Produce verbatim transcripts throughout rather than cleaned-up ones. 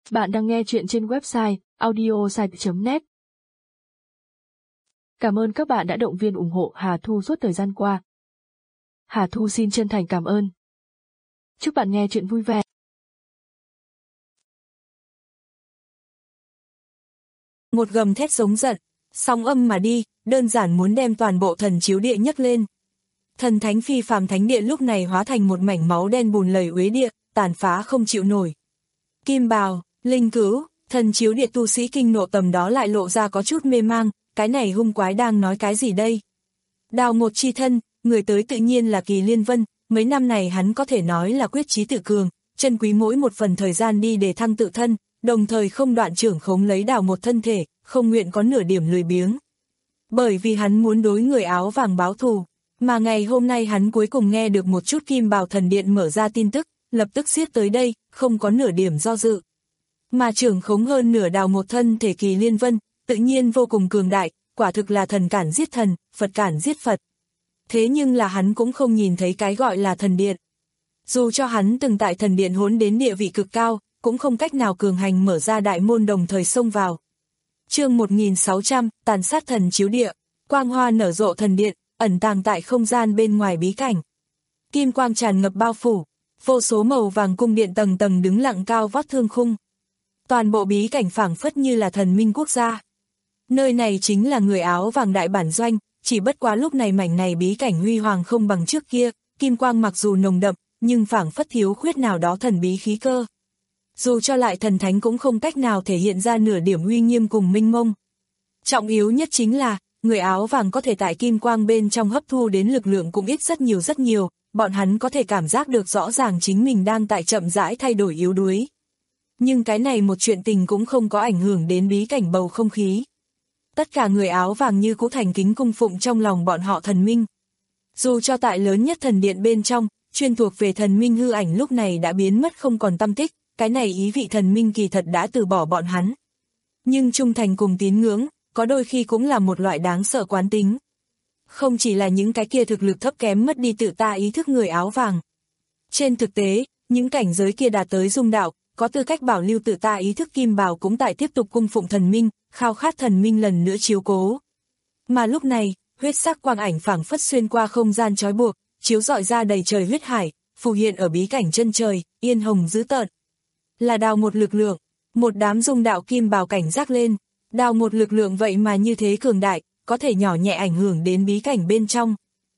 Bạn đang nghe chuyện trên website audiosite chấm net. Cảm ơn các bạn đã động viên ủng hộ Hà Thu suốt thời gian qua. Hà Thu xin chân thành cảm ơn. Chúc bạn nghe chuyện vui vẻ. Một gầm thét giống giận, sóng âm mà đi, đơn giản muốn đem toàn bộ thần chiếu địa nhấc lên. Thần thánh phi phàm thánh địa lúc này hóa thành một mảnh máu đen bùn lầy uế địa, tàn phá không chịu nổi. Kim bào, linh cữu, thần chiếu địa tu sĩ kinh nộ tầm đó lại lộ ra có chút mê mang, cái này hung quái đang nói cái gì đây? Đào một chi thân, người tới tự nhiên là Kỳ Liên Vân, mấy năm này hắn có thể nói là quyết chí tự cường, chân quý mỗi một phần thời gian đi để thăng tự thân, đồng thời không đoạn trưởng khống lấy đào một thân thể, không nguyện có nửa điểm lười biếng. Bởi vì hắn muốn đối người áo vàng báo thù, mà ngày hôm nay hắn cuối cùng nghe được một chút Kim Bào Thần Điện mở ra tin tức, lập tức xiết tới đây, không có nửa điểm do dự. Mà trưởng khống hơn nửa đào một thân thể Kỳ Liên Vân, tự nhiên vô cùng cường đại, quả thực là thần cản giết thần, Phật cản giết Phật. Thế nhưng là hắn cũng không nhìn thấy cái gọi là thần điện. Dù cho hắn từng tại thần điện hốn đến địa vị cực cao, cũng không cách nào cường hành mở ra đại môn đồng thời xông vào. Chương một nghìn sáu trăm, tàn sát thần chiếu địa, quang hoa nở rộ thần điện, ẩn tàng tại không gian bên ngoài bí cảnh. Kim quang tràn ngập bao phủ, vô số màu vàng cung điện tầng tầng đứng lặng cao vót thương khung. Toàn bộ bí cảnh phảng phất như là thần minh quốc gia. Nơi này chính là người áo vàng đại bản doanh, chỉ bất quá lúc này mảnh này bí cảnh huy hoàng không bằng trước kia, kim quang mặc dù nồng đậm, nhưng phảng phất thiếu khuyết nào đó thần bí khí cơ. Dù cho lại thần thánh cũng không cách nào thể hiện ra nửa điểm uy nghiêm cùng minh mông. Trọng yếu nhất chính là, người áo vàng có thể tại kim quang bên trong hấp thu đến lực lượng cũng ít rất nhiều rất nhiều, bọn hắn có thể cảm giác được rõ ràng chính mình đang tại chậm rãi thay đổi yếu đuối. Nhưng cái này một chuyện tình cũng không có ảnh hưởng đến bí cảnh bầu không khí. Tất cả người áo vàng như cũ thành kính cung phụng trong lòng bọn họ thần minh. Dù cho tại lớn nhất thần điện bên trong, chuyên thuộc về thần minh hư ảnh lúc này đã biến mất không còn tăm tích, cái này ý vị thần minh kỳ thật đã từ bỏ bọn hắn. Nhưng trung thành cùng tín ngưỡng, có đôi khi cũng là một loại đáng sợ quán tính. Không chỉ là những cái kia thực lực thấp kém mất đi tự ta ý thức người áo vàng. Trên thực tế, những cảnh giới kia đạt tới dung đạo, có tư cách bảo lưu tự ta ý thức kim bào cũng tại tiếp tục cung phụng thần minh, khao khát thần minh lần nữa chiếu cố. Mà lúc này, huyết sắc quang ảnh phảng phất xuyên qua không gian trói buộc, chiếu rọi ra đầy trời huyết hải, phù hiện ở bí cảnh chân trời, yên hồng dữ tợn. Là đào một lực lượng, một đám dung đạo kim bào cảnh giác lên, đào một lực lượng vậy mà như thế cường đại, có thể nhỏ nhẹ ảnh hưởng đến bí cảnh bên trong.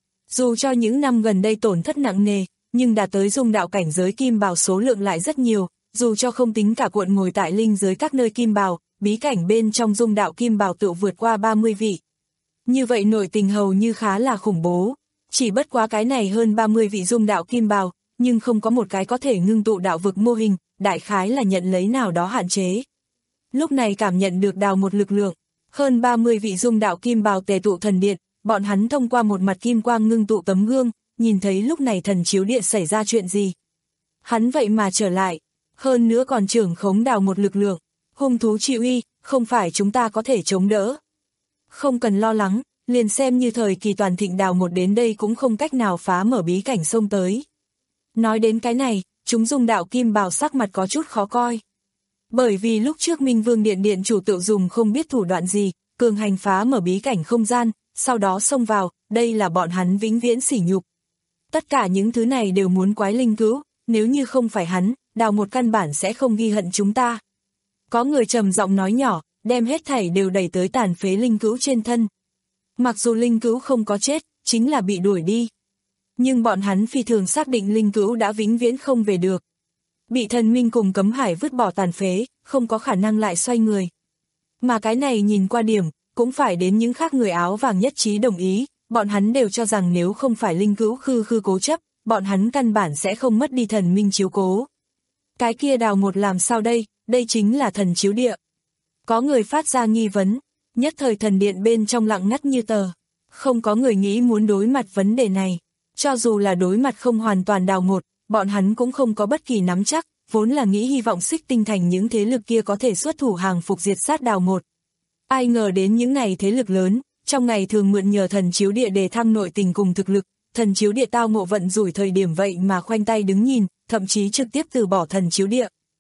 Dù cho những năm gần đây tổn thất nặng nề, nhưng đạt tới dung đạo cảnh giới kim bào số lượng lại rất nhiều, dù cho không tính cả cuộn ngồi tại linh giới các nơi kim bào, bí cảnh bên trong dung đạo kim bào tự vượt qua ba mươi vị. Như vậy nội tình hầu như khá là khủng bố, chỉ bất quá cái này hơn ba mươi vị dung đạo kim bào, nhưng không có một cái có thể ngưng tụ đạo vực mô hình, đại khái là nhận lấy nào đó hạn chế. Lúc này cảm nhận được đào một lực lượng, hơn ba mươi vị dung đạo kim bào tề tụ thần điện, bọn hắn thông qua một mặt kim quang ngưng tụ tấm gương, nhìn thấy lúc này thần chiếu điện xảy ra chuyện gì. Hắn vậy mà trở lại, hơn nữa còn trưởng khống đào một lực lượng, hung thú trị uy, không phải chúng ta có thể chống đỡ. Không cần lo lắng, liền xem như thời kỳ toàn thịnh đào một đến đây cũng không cách nào phá mở bí cảnh xông tới. Nói đến cái này, chúng dung đạo kim bào sắc mặt có chút khó coi. Bởi vì lúc trước Minh Vương Điện Điện chủ tự dùng không biết thủ đoạn gì, cường hành phá mở bí cảnh không gian, sau đó xông vào, đây là bọn hắn vĩnh viễn sỉ nhục. Tất cả những thứ này đều muốn quái linh cứu, nếu như không phải hắn, đào một căn bản sẽ không ghi hận chúng ta. Có người trầm giọng nói nhỏ, đem hết thảy đều đẩy tới tàn phế linh cứu trên thân. Mặc dù linh cứu không có chết, chính là bị đuổi đi. Nhưng bọn hắn phi thường xác định linh cứu đã vĩnh viễn không về được. Bị thần minh cùng cấm hải vứt bỏ tàn phế, không có khả năng lại xoay người. Mà cái này nhìn qua điểm, cũng phải đến những khác người áo vàng nhất trí đồng ý, bọn hắn đều cho rằng nếu không phải linh cứu khư khư cố chấp, bọn hắn căn bản sẽ không mất đi thần minh chiếu cố. Cái kia đào một làm sao đây, đây chính là thần chiếu địa. Có người phát ra nghi vấn, nhất thời thần điện bên trong lặng ngắt như tờ. Không có người nghĩ muốn đối mặt vấn đề này. Cho dù là đối mặt không hoàn toàn đào một, bọn hắn cũng không có bất kỳ nắm chắc, vốn là nghĩ hy vọng Xích Tinh thành những thế lực kia có thể xuất thủ hàng phục diệt sát đào một. Ai ngờ đến những ngày thế lực lớn, trong ngày thường mượn nhờ thần chiếu địa để thăng nội tình cùng thực lực, thần chiếu địa tao ngộ vận rủi thời điểm vậy mà khoanh tay đứng nhìn, thậm chí trực tiếp từ bỏ thần chiếu địa.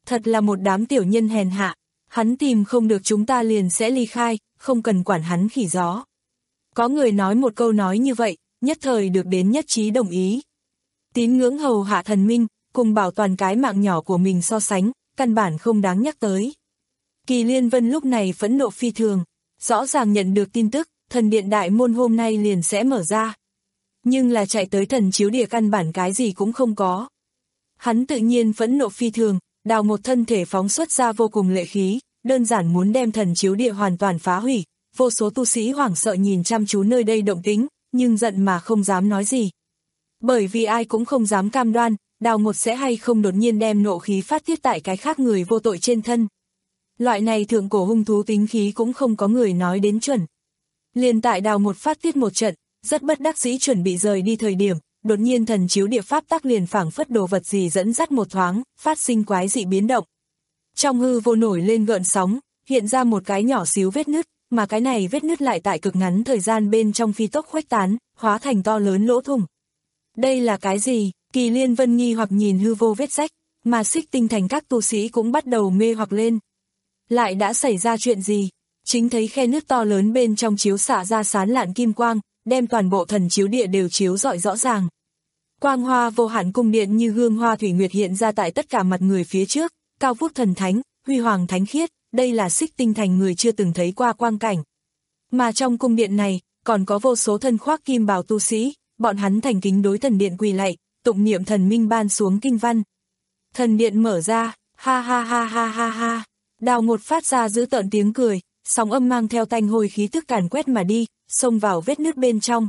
thật là một đám tiểu nhân hèn hạ, hắn tìm không được chúng ta liền sẽ ly khai, không cần quản hắn khỉ gió. Có người nói một câu nói như vậy, nhất thời được đến nhất trí đồng ý. Tín ngưỡng hầu hạ thần minh, cùng bảo toàn cái mạng nhỏ của mình so sánh, căn bản không đáng nhắc tới. Kỳ Liên Vân lúc này phẫn nộ phi thường, rõ ràng nhận được tin tức, thần điện đại môn hôm nay liền sẽ mở ra. Nhưng là chạy tới thần chiếu địa căn bản cái gì cũng không có. Hắn tự nhiên phẫn nộ phi thường, đào một thân thể phóng xuất ra vô cùng lệ khí, đơn giản muốn đem thần chiếu địa hoàn toàn phá hủy. Vô số tu sĩ hoảng sợ nhìn chăm chú nơi đây động tĩnh, nhưng giận mà không dám nói gì. Bởi vì ai cũng không dám cam đoan, đào một sẽ hay không đột nhiên đem nộ khí phát tiết tại cái khác người vô tội trên thân. Loại này thượng cổ hung thú tính khí cũng không có người nói đến chuẩn. Liền tại đào một phát tiết một trận, rất bất đắc dĩ chuẩn bị rời đi thời điểm, đột nhiên thần chiếu địa pháp tắc liền phảng phất đồ vật gì dẫn dắt một thoáng, phát sinh quái dị biến động. Trong hư vô nổi lên gợn sóng, hiện ra một cái nhỏ xíu vết nứt, mà cái này vết nứt lại tại cực ngắn thời gian bên trong phi tốc khuếch tán, hóa thành to lớn lỗ thủng. Đây là cái gì? Kỳ Liên Vân nghi hoặc nhìn hư vô vết rách, mà Xích Tinh Thành các tu sĩ cũng bắt đầu mê hoặc lên. Lại đã xảy ra chuyện gì? Chính thấy khe nứt to lớn bên trong chiếu xạ ra sán lạn kim quang, đem toàn bộ thần chiếu địa đều chiếu rọi rõ ràng. Quang hoa vô hạn cung điện như hương hoa thủy nguyệt hiện ra tại tất cả mặt người phía trước, cao vút thần thánh, huy hoàng thánh khiết, đây là Xích Tinh Thành người chưa từng thấy qua quang cảnh. Mà trong cung điện này, còn có vô số thân khoác kim bào tu sĩ, bọn hắn thành kính đối thần điện quỳ lạy, tụng niệm thần minh ban xuống kinh văn. Thần điện mở ra, ha ha ha ha ha ha, đào một phát ra dữ tợn tiếng cười, sóng âm mang theo tanh hôi khí tức càn quét mà đi, xông vào vết nứt bên trong.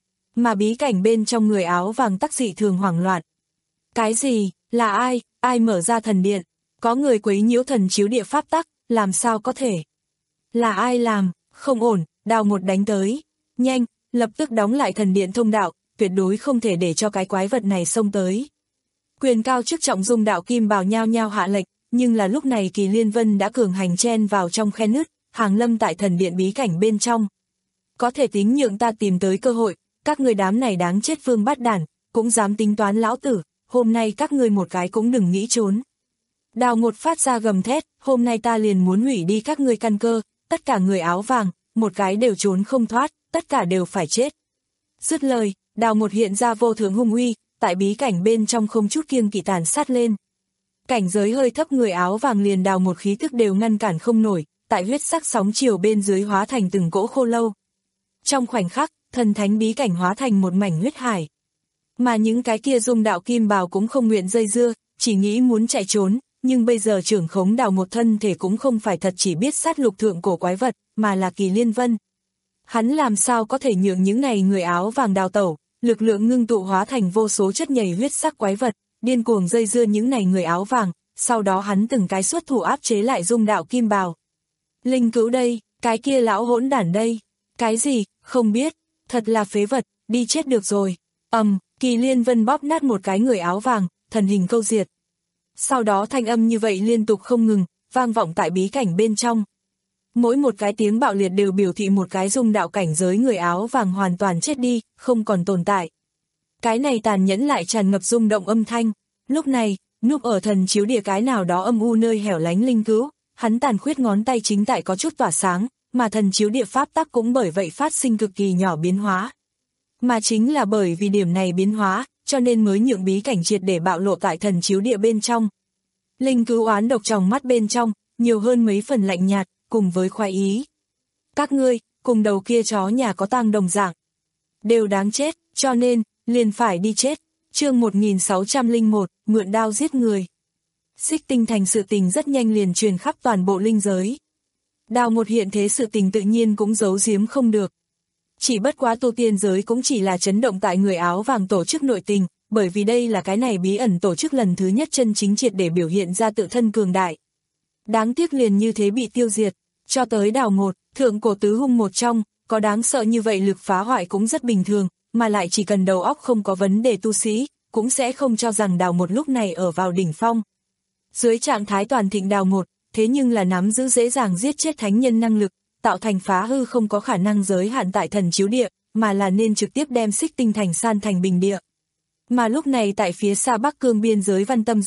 Mà bí cảnh bên trong người áo vàng tắc dị thường hoảng loạn. Cái gì, là ai, ai mở ra thần điện, có người quấy nhiễu thần chiếu địa pháp tắc, làm sao có thể? Là ai làm, không ổn, đào một đánh tới, nhanh, lập tức đóng lại thần điện thông đạo, tuyệt đối không thể để cho cái quái vật này xông tới. Quyền cao chức trọng dung đạo kim bào nhao nhao hạ lệnh, nhưng là lúc này Kỳ Liên Vân đã cường hành chen vào trong khe nứt, hàng lâm tại thần điện bí cảnh bên trong. Có thể tính nhượng ta tìm tới cơ hội, các người đám này đáng chết vương bát đản, cũng dám tính toán lão tử, hôm nay các ngươi một cái cũng đừng nghĩ trốn. Đào một phát ra gầm thét, hôm nay ta liền muốn hủy đi các ngươi căn cơ, tất cả người áo vàng, một cái đều trốn không thoát, tất cả đều phải chết. Dứt lời, đào một hiện ra vô thượng hung uy, tại bí cảnh bên trong không chút kiêng kỵ tàn sát lên. Cảnh giới hơi thấp người áo vàng liền đào một khí thức đều ngăn cản không nổi, tại huyết sắc sóng chiều bên dưới hóa thành từng cỗ khô lâu. Trong khoảnh khắc, thần thánh bí cảnh hóa thành một mảnh huyết hải. Mà những cái kia dung đạo kim bào cũng không nguyện dây dưa, chỉ nghĩ muốn chạy trốn, nhưng bây giờ trưởng khống đào một thân thể cũng không phải thật chỉ biết sát lục thượng cổ quái vật, mà là Kỳ Liên Vân. Hắn làm sao có thể nhượng những này người áo vàng đào tẩu, lực lượng ngưng tụ hóa thành vô số chất nhầy huyết sắc quái vật, điên cuồng dây dưa những này người áo vàng, sau đó hắn từng cái xuất thủ áp chế lại dung đạo kim bào. Linh Cữu đây, cái kia lão hỗn đản đây, cái gì, không biết, thật là phế vật, đi chết được rồi. Ầm, um, Kỳ Liên Vân bóp nát một cái người áo vàng, thần hình câu diệt. Sau đó thanh âm như vậy liên tục không ngừng, vang vọng tại bí cảnh bên trong. Mỗi một cái tiếng bạo liệt đều biểu thị một cái dung đạo cảnh giới người áo vàng hoàn toàn chết đi, không còn tồn tại. Cái này tàn nhẫn lại tràn ngập rung động âm thanh. Lúc này, núp ở thần chiếu địa cái nào đó âm u nơi hẻo lánh Linh Cữu, hắn tàn khuyết ngón tay chính tại có chút tỏa sáng, mà thần chiếu địa pháp tắc cũng bởi vậy phát sinh cực kỳ nhỏ biến hóa. Mà chính là bởi vì điểm này biến hóa, cho nên mới nhượng bí cảnh triệt để bạo lộ tại thần chiếu địa bên trong. Linh Cữu oán độc trong mắt bên trong, nhiều hơn mấy phần lạnh nhạt, cùng với khoái ý. Các ngươi, cùng đầu kia chó nhà có tang đồng dạng, đều đáng chết, cho nên, liền phải đi chết. Chương một nghìn sáu trăm lẻ một, mượn đao giết người. Xích Tinh Thành sự tình rất nhanh liền truyền khắp toàn bộ linh giới. Đào một hiện thế sự tình tự nhiên cũng giấu giếm không được. Chỉ bất quá tu tiên giới cũng chỉ là chấn động tại người áo vàng tổ chức nội tình, bởi vì đây là cái này bí ẩn tổ chức lần thứ nhất chân chính triệt để biểu hiện ra tự thân cường đại. Đáng tiếc liền như thế bị tiêu diệt, cho tới đào một, thượng cổ tứ hung một trong, có đáng sợ như vậy lực phá hoại cũng rất bình thường, mà lại chỉ cần đầu óc không có vấn đề tu sĩ, cũng sẽ không cho rằng đào một lúc này ở vào đỉnh phong. Dưới trạng thái toàn thịnh đào một, thế nhưng là nắm giữ dễ dàng giết chết thánh nhân năng lực, tạo thành phá hư không có khả năng giới hạn tại thần chiếu địa, mà là nên trực tiếp đem Xích Tinh Thành san thành bình địa. Mà lúc này tại phía xa Bắc Cương biên giới Văn Tâm giới,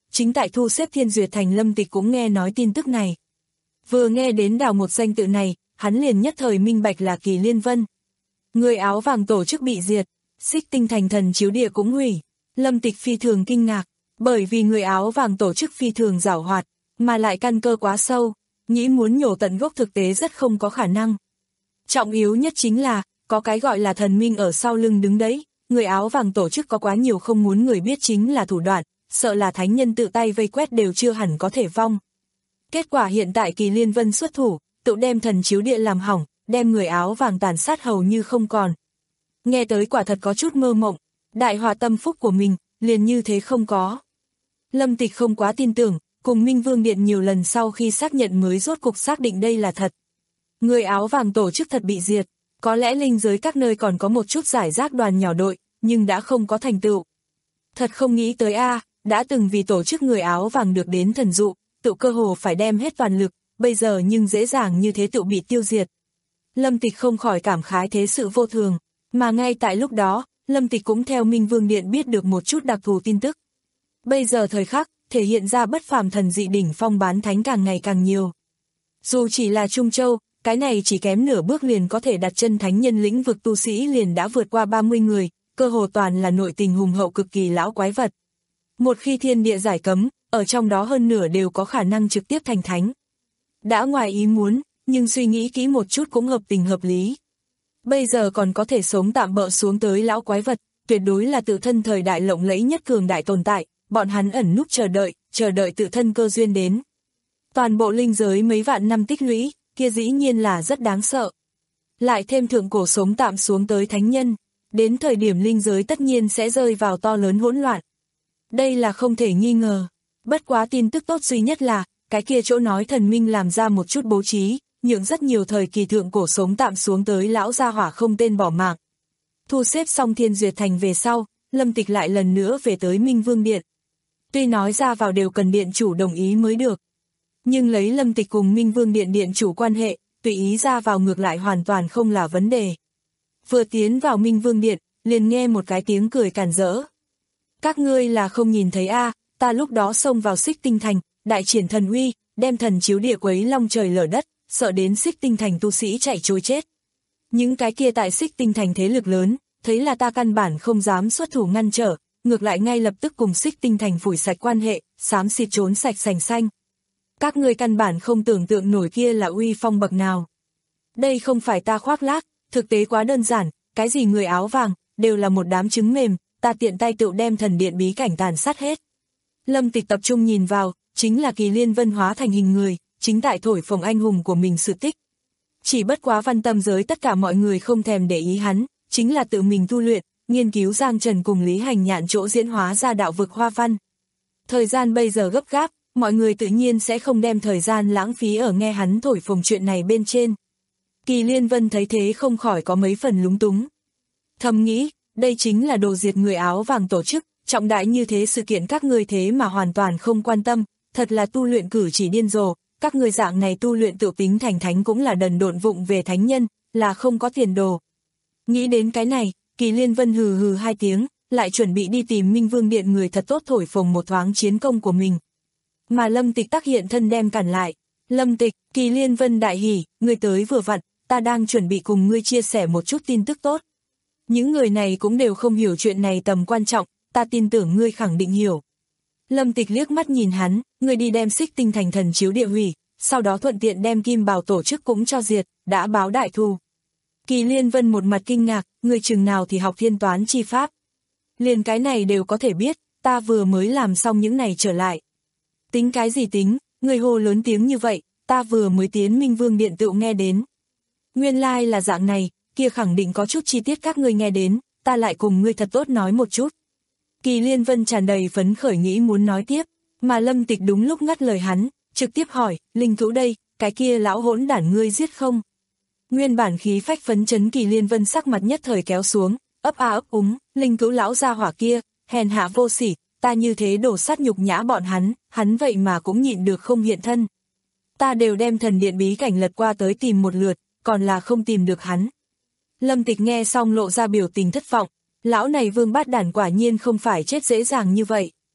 chính tại thu xếp Thiên Duyệt Thành Lâm Tịch cũng nghe nói tin tức này. Vừa nghe đến đào một danh tự này, hắn liền nhất thời minh bạch là Kỳ Liên Vân. Người áo vàng tổ chức bị diệt, Xích Tinh Thành thần chiếu địa cũng hủy. Lâm Tịch phi thường kinh ngạc, bởi vì người áo vàng tổ chức phi thường giảo hoạt, mà lại căn cơ quá sâu, nghĩ muốn nhổ tận gốc thực tế rất không có khả năng. Trọng yếu nhất chính là, có cái gọi là thần minh ở sau lưng đứng đấy, người áo vàng tổ chức có quá nhiều không muốn người biết chính là thủ đoạn, sợ là thánh nhân tự tay vây quét đều chưa hẳn có thể vong. Kết quả hiện tại Kỳ Liên Vân xuất thủ, tự đem thần chiếu địa làm hỏng, đem người áo vàng tàn sát hầu như không còn. Nghe tới quả thật có chút mơ mộng, đại họa tâm phúc của mình, liền như thế không có. Lâm Tịch không quá tin tưởng, cùng Minh Vương Điện nhiều lần sau khi xác nhận mới rốt cục xác định đây là thật. Người áo vàng tổ chức thật bị diệt, có lẽ linh giới các nơi còn có một chút giải rác đoàn nhỏ đội, nhưng đã không có thành tựu. Thật không nghĩ tới a, đã từng vì tổ chức người áo vàng được đến thần dụ, tự cơ hồ phải đem hết toàn lực, bây giờ nhưng dễ dàng như thế tự bị tiêu diệt. Lâm Tịch không khỏi cảm khái thế sự vô thường, mà ngay tại lúc đó, Lâm Tịch cũng theo Minh Vương Điện biết được một chút đặc thù tin tức. Bây giờ thời khắc, thể hiện ra bất phàm thần dị đỉnh phong bán thánh càng ngày càng nhiều. Dù chỉ là Trung Châu, cái này chỉ kém nửa bước liền có thể đặt chân thánh nhân lĩnh vực tu sĩ liền đã vượt qua ba mươi người, cơ hồ toàn là nội tình hùng hậu cực kỳ lão quái vật. Một khi thiên địa giải cấm, ở trong đó hơn nửa đều có khả năng trực tiếp thành thánh. Đã ngoài ý muốn, nhưng suy nghĩ kỹ một chút cũng hợp tình hợp lý. Bây giờ còn có thể sống tạm bợ xuống tới lão quái vật, tuyệt đối là tự thân thời đại lộng lẫy nhất cường đại tồn tại, bọn hắn ẩn núp chờ đợi, chờ đợi tự thân cơ duyên đến. Toàn bộ linh giới mấy vạn năm tích lũy, kia dĩ nhiên là rất đáng sợ. Lại thêm thượng cổ sống tạm xuống tới thánh nhân, đến thời điểm linh giới tất nhiên sẽ rơi vào to lớn hỗn loạn. Đây là không thể nghi ngờ. Bất quá tin tức tốt duy nhất là, cái kia chỗ nói thần minh làm ra một chút bố trí, nhượng rất nhiều thời kỳ thượng cổ sống tạm xuống tới lão gia hỏa không tên bỏ mạng. Thu xếp xong Thiên Duyệt Thành về sau, Lâm Tịch lại lần nữa về tới Minh Vương Điện. Tuy nói ra vào đều cần điện chủ đồng ý mới được. Nhưng lấy Lâm Tịch cùng Minh Vương Điện điện chủ quan hệ, tùy ý ra vào ngược lại hoàn toàn không là vấn đề. Vừa tiến vào Minh Vương Điện, liền nghe một cái tiếng cười càn rỡ. Các ngươi là không nhìn thấy a, ta lúc đó xông vào Xích Tinh Thành, đại triển thần uy, đem thần chiếu địa quấy long trời lở đất, sợ đến Xích Tinh Thành tu sĩ chạy trối chết. Những cái kia tại Xích Tinh Thành thế lực lớn, thấy là ta căn bản không dám xuất thủ ngăn trở, ngược lại ngay lập tức cùng Xích Tinh Thành phủi sạch quan hệ, xám xịt trốn sạch sành xanh. Các ngươi căn bản không tưởng tượng nổi kia là uy phong bậc nào. Đây không phải ta khoác lác, thực tế quá đơn giản, cái gì người áo vàng, đều là một đám trứng mềm, ta tiện tay tự đem thần điện bí cảnh tàn sát hết. Lâm Tịch tập trung nhìn vào, chính là Kỳ Liên Vân hóa thành hình người, chính tại thổi phồng anh hùng của mình sự tích. Chỉ bất quá văn tâm giới tất cả mọi người không thèm để ý hắn, chính là tự mình tu luyện, nghiên cứu Giang Trần cùng Lý Hành Nhạn chỗ diễn hóa ra đạo vực hoa văn. Thời gian bây giờ gấp gáp, mọi người tự nhiên sẽ không đem thời gian lãng phí ở nghe hắn thổi phồng chuyện này bên trên. Kỳ Liên Vân thấy thế không khỏi có mấy phần lúng túng. Thầm nghĩ, đây chính là đồ diệt người áo vàng tổ chức, trọng đại như thế sự kiện các ngươi thế mà hoàn toàn không quan tâm, thật là tu luyện cử chỉ điên rồ, các ngươi dạng này tu luyện tự tính thành thánh cũng là đần độn vụng về thánh nhân, là không có tiền đồ. Nghĩ đến cái này, Kỳ Liên Vân hừ hừ hai tiếng, lại chuẩn bị đi tìm Minh Vương Điện người thật tốt thổi phồng một thoáng chiến công của mình. Mà Lâm Tịch tác hiện thân đem cản lại. Lâm Tịch, Kỳ Liên Vân đại hỉ, ngươi tới vừa vặn, ta đang chuẩn bị cùng ngươi chia sẻ một chút tin tức tốt. Những người này cũng đều không hiểu chuyện này tầm quan trọng, ta tin tưởng ngươi khẳng định hiểu. Lâm Tịch liếc mắt nhìn hắn, ngươi đi đem Xích Tinh Thành thần chiếu địa hủy, sau đó thuận tiện đem Kim Bào tổ chức cũng cho diệt, đã báo đại thù. Kỳ Liên Vân một mặt kinh ngạc, ngươi chừng nào thì học thiên toán chi pháp. Liền cái này đều có thể biết, ta vừa mới làm xong những này trở lại. Tính cái gì tính, người hô lớn tiếng như vậy, ta vừa mới tiến Minh Vương Điện tự nghe đến. Nguyên lai like là dạng này, kia khẳng định có chút chi tiết các ngươi nghe đến, ta lại cùng ngươi thật tốt nói một chút. Kỳ Liên Vân tràn đầy phấn khởi nghĩ muốn nói tiếp, mà Lâm Tịch đúng lúc ngắt lời hắn, trực tiếp hỏi, linh cữu đây, cái kia lão hỗn đản ngươi giết không? Nguyên bản khí phách phấn chấn Kỳ Liên Vân sắc mặt nhất thời kéo xuống, ấp a ấp úng, linh cữu lão gia hỏa kia, hèn hạ vô sỉ, ta như thế đổ sát nhục nhã bọn hắn, hắn vậy mà cũng nhịn được không hiện thân. Ta đều đem thần điện bí cảnh lật qua tới tìm một lượt, còn là không tìm được hắn. Lâm Tịch nghe xong lộ ra biểu tình thất vọng, lão này vương bát đản quả nhiên không phải chết dễ dàng như vậy.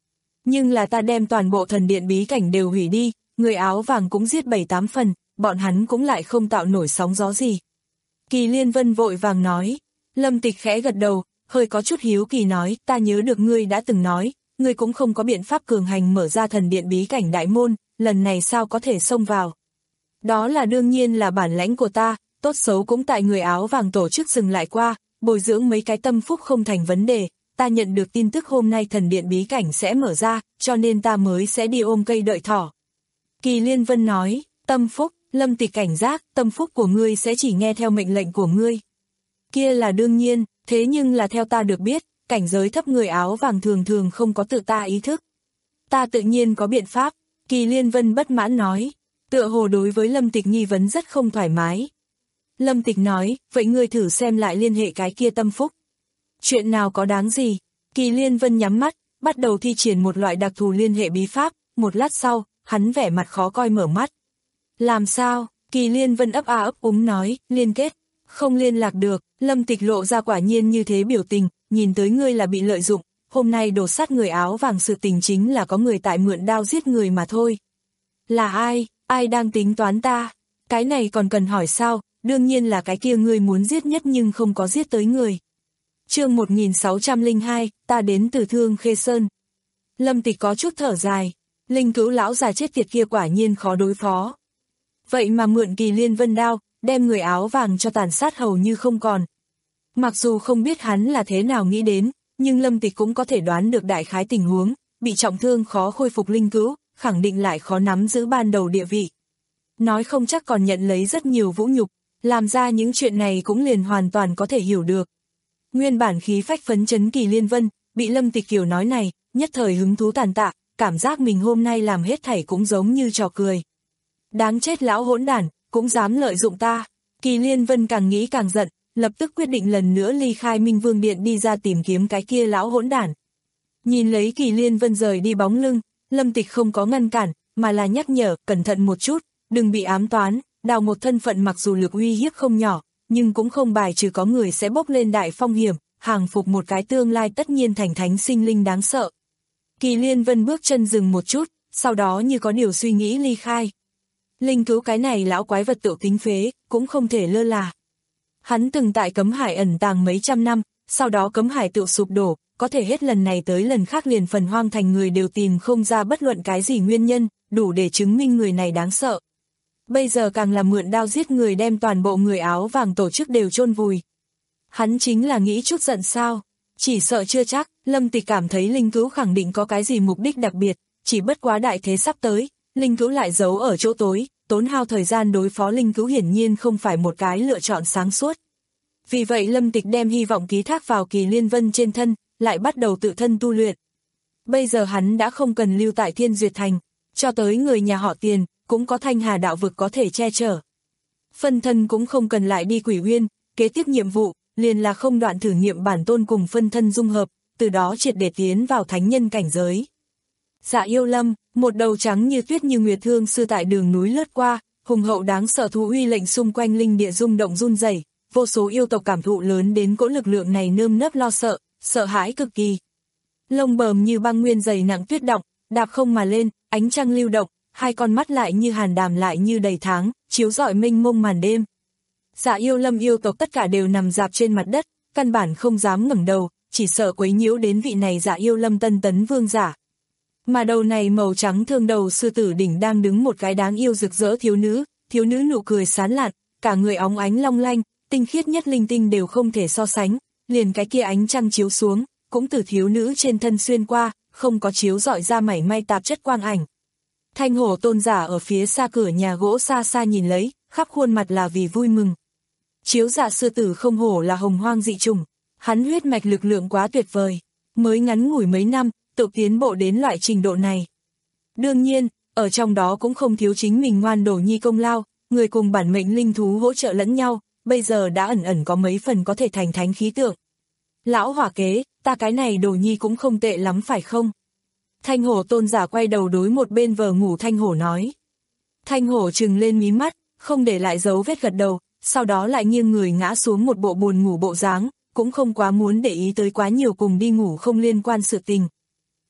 Nhưng là ta đem toàn bộ thần điện bí cảnh đều hủy đi, người áo vàng cũng giết bảy tám phần, bọn hắn cũng lại không tạo nổi sóng gió gì. Kỳ Liên Vân vội vàng nói. Lâm Tịch khẽ gật đầu, hơi có chút hiếu kỳ nói, ta nhớ được ngươi đã từng nói, ngươi cũng không có biện pháp cường hành mở ra thần điện bí cảnh đại môn, lần này sao có thể xông vào. Đó là đương nhiên là bản lãnh của ta, tốt xấu cũng tại người áo vàng tổ chức dừng lại qua, bồi dưỡng mấy cái tâm phúc không thành vấn đề, ta nhận được tin tức hôm nay thần điện bí cảnh sẽ mở ra, cho nên ta mới sẽ đi ôm cây đợi thỏ. Kỳ Liên Vân nói, tâm phúc, Lâm Tịch cảnh giác, tâm phúc của ngươi sẽ chỉ nghe theo mệnh lệnh của ngươi. Kia là đương nhiên, thế nhưng là theo ta được biết, cảnh giới thấp người áo vàng thường thường không có tự ta ý thức. Ta tự nhiên có biện pháp, Kỳ Liên Vân bất mãn nói, tựa hồ đối với Lâm Tịch nghi vấn rất không thoải mái. Lâm Tịch nói, vậy ngươi thử xem lại liên hệ cái kia tâm phúc. Chuyện nào có đáng gì? Kỳ Liên Vân nhắm mắt, bắt đầu thi triển một loại đặc thù liên hệ bí pháp, một lát sau, hắn vẻ mặt khó coi mở mắt. Làm sao? Kỳ Liên Vân ấp a ấp úng nói, liên kết. Không liên lạc được, Lâm Tịch lộ ra quả nhiên như thế biểu tình, nhìn tới ngươi là bị lợi dụng, hôm nay đổ sát người áo vàng sự tình chính là có người tại mượn đao giết người mà thôi. Là ai, ai đang tính toán ta? Cái này còn cần hỏi sao, đương nhiên là cái kia ngươi muốn giết nhất nhưng không có giết tới người. Chương một nghìn sáu trăm lẻ hai, ta đến từ Thương Khê Sơn. Lâm Tịch có chút thở dài, linh cứu lão già chết tiệt kia quả nhiên khó đối phó. Vậy mà mượn Kỳ Liên Vân đao, đem người áo vàng cho tàn sát hầu như không còn. Mặc dù không biết hắn là thế nào nghĩ đến, nhưng Lâm Tịch cũng có thể đoán được đại khái tình huống, bị trọng thương khó khôi phục linh cứu, khẳng định lại khó nắm giữ ban đầu địa vị. Nói không chắc còn nhận lấy rất nhiều vũ nhục, làm ra những chuyện này cũng liền hoàn toàn có thể hiểu được. Nguyên bản khí phách phấn chấn Kỳ Liên Vân, bị Lâm Tịch kiểu nói này, nhất thời hứng thú tàn tạ, cảm giác mình hôm nay làm hết thảy cũng giống như trò cười. Đáng chết lão hỗn đản, cũng dám lợi dụng ta. Kỳ Liên Vân càng nghĩ càng giận, lập tức quyết định lần nữa ly khai Minh Vương Điện đi ra tìm kiếm cái kia lão hỗn đản. Nhìn lấy Kỳ Liên Vân rời đi bóng lưng, Lâm Tịch không có ngăn cản, mà là nhắc nhở, cẩn thận một chút, đừng bị ám toán, đào một thân phận mặc dù lực uy hiếp không nhỏ, nhưng cũng không bài trừ có người sẽ bốc lên đại phong hiểm, hàng phục một cái tương lai tất nhiên thành thánh sinh linh đáng sợ. Kỳ Liên Vân bước chân dừng một chút, sau đó như có điều suy nghĩ ly khai. Linh cứu cái này lão quái vật tự tính phế, cũng không thể lơ là. Hắn từng tại cấm hải ẩn tàng mấy trăm năm, sau đó cấm hải tự sụp đổ, có thể hết lần này tới lần khác liền phần hoang thành người đều tìm không ra bất luận cái gì nguyên nhân, đủ để chứng minh người này đáng sợ. Bây giờ càng là mượn đao giết người đem toàn bộ người áo vàng tổ chức đều chôn vùi. Hắn chính là nghĩ chút giận sao? Chỉ sợ chưa chắc, Lâm Tịch cảm thấy linh cứu khẳng định có cái gì mục đích đặc biệt, chỉ bất quá đại thế sắp tới, linh cứu lại giấu ở chỗ tối, tốn hao thời gian đối phó linh cứu hiển nhiên không phải một cái lựa chọn sáng suốt. Vì vậy Lâm Tịch đem hy vọng ký thác vào Kỳ Liên Vân trên thân, lại bắt đầu tự thân tu luyện. Bây giờ hắn đã không cần lưu tại Thiên Duyệt Thành, cho tới người nhà họ Tiền, cũng có Thanh Hà đạo vực có thể che chở. Phân thân cũng không cần lại đi Quỷ Uyên, kế tiếp nhiệm vụ, liền là không đoạn thử nghiệm bản tôn cùng phân thân dung hợp, từ đó triệt để tiến vào thánh nhân cảnh giới. Dạ Yêu Lâm, một đầu trắng như tuyết như nguyệt thương sư tại đường núi lướt qua, hùng hậu đáng sợ thú uy lệnh xung quanh linh địa rung động run rẩy, vô số yêu tộc cảm thụ lớn đến cỗ lực lượng này nơm nớp lo sợ, sợ hãi cực kỳ. Lông bờm như băng nguyên dày nặng tuyết động, đạp không mà lên, ánh trăng lưu động, hai con mắt lại như hàn đàm lại như đầy tháng, chiếu rọi mênh mông màn đêm. Dạ Yêu Lâm yêu tộc tất cả đều nằm dạp trên mặt đất, căn bản không dám ngẩng đầu, chỉ sợ quấy nhiễu đến vị này Dạ Yêu Lâm tân tấn vương giả. Mà đầu này màu trắng thương đầu sư tử đỉnh đang đứng một cái đáng yêu rực rỡ thiếu nữ, thiếu nữ nụ cười sán lạn, cả người óng ánh long lanh, tinh khiết nhất linh tinh đều không thể so sánh, liền cái kia ánh trăng chiếu xuống, cũng từ thiếu nữ trên thân xuyên qua, không có chiếu rọi ra mảy may tạp chất quang ảnh. Thanh hổ tôn giả ở phía xa cửa nhà gỗ xa xa nhìn lấy, khắp khuôn mặt là vì vui mừng. Chiếu dạ sư tử không hổ là hồng hoang dị chủng, hắn huyết mạch lực lượng quá tuyệt vời, mới ngắn ngủi mấy năm, tự tiến bộ đến loại trình độ này. Đương nhiên, ở trong đó cũng không thiếu chính mình ngoan đổ nhi công lao, người cùng bản mệnh linh thú hỗ trợ lẫn nhau, bây giờ đã ẩn ẩn có mấy phần có thể thành thánh khí tượng. Lão hỏa kế, ta cái này đồ nhi cũng không tệ lắm phải không? Thanh hổ tôn giả quay đầu đối một bên vờ ngủ thanh hổ nói. Thanh hổ trừng lên mí mắt, không để lại dấu vết gật đầu, sau đó lại nghiêng người ngã xuống một bộ buồn ngủ bộ dáng, cũng không quá muốn để ý tới quá nhiều cùng đi ngủ không liên quan sự tình.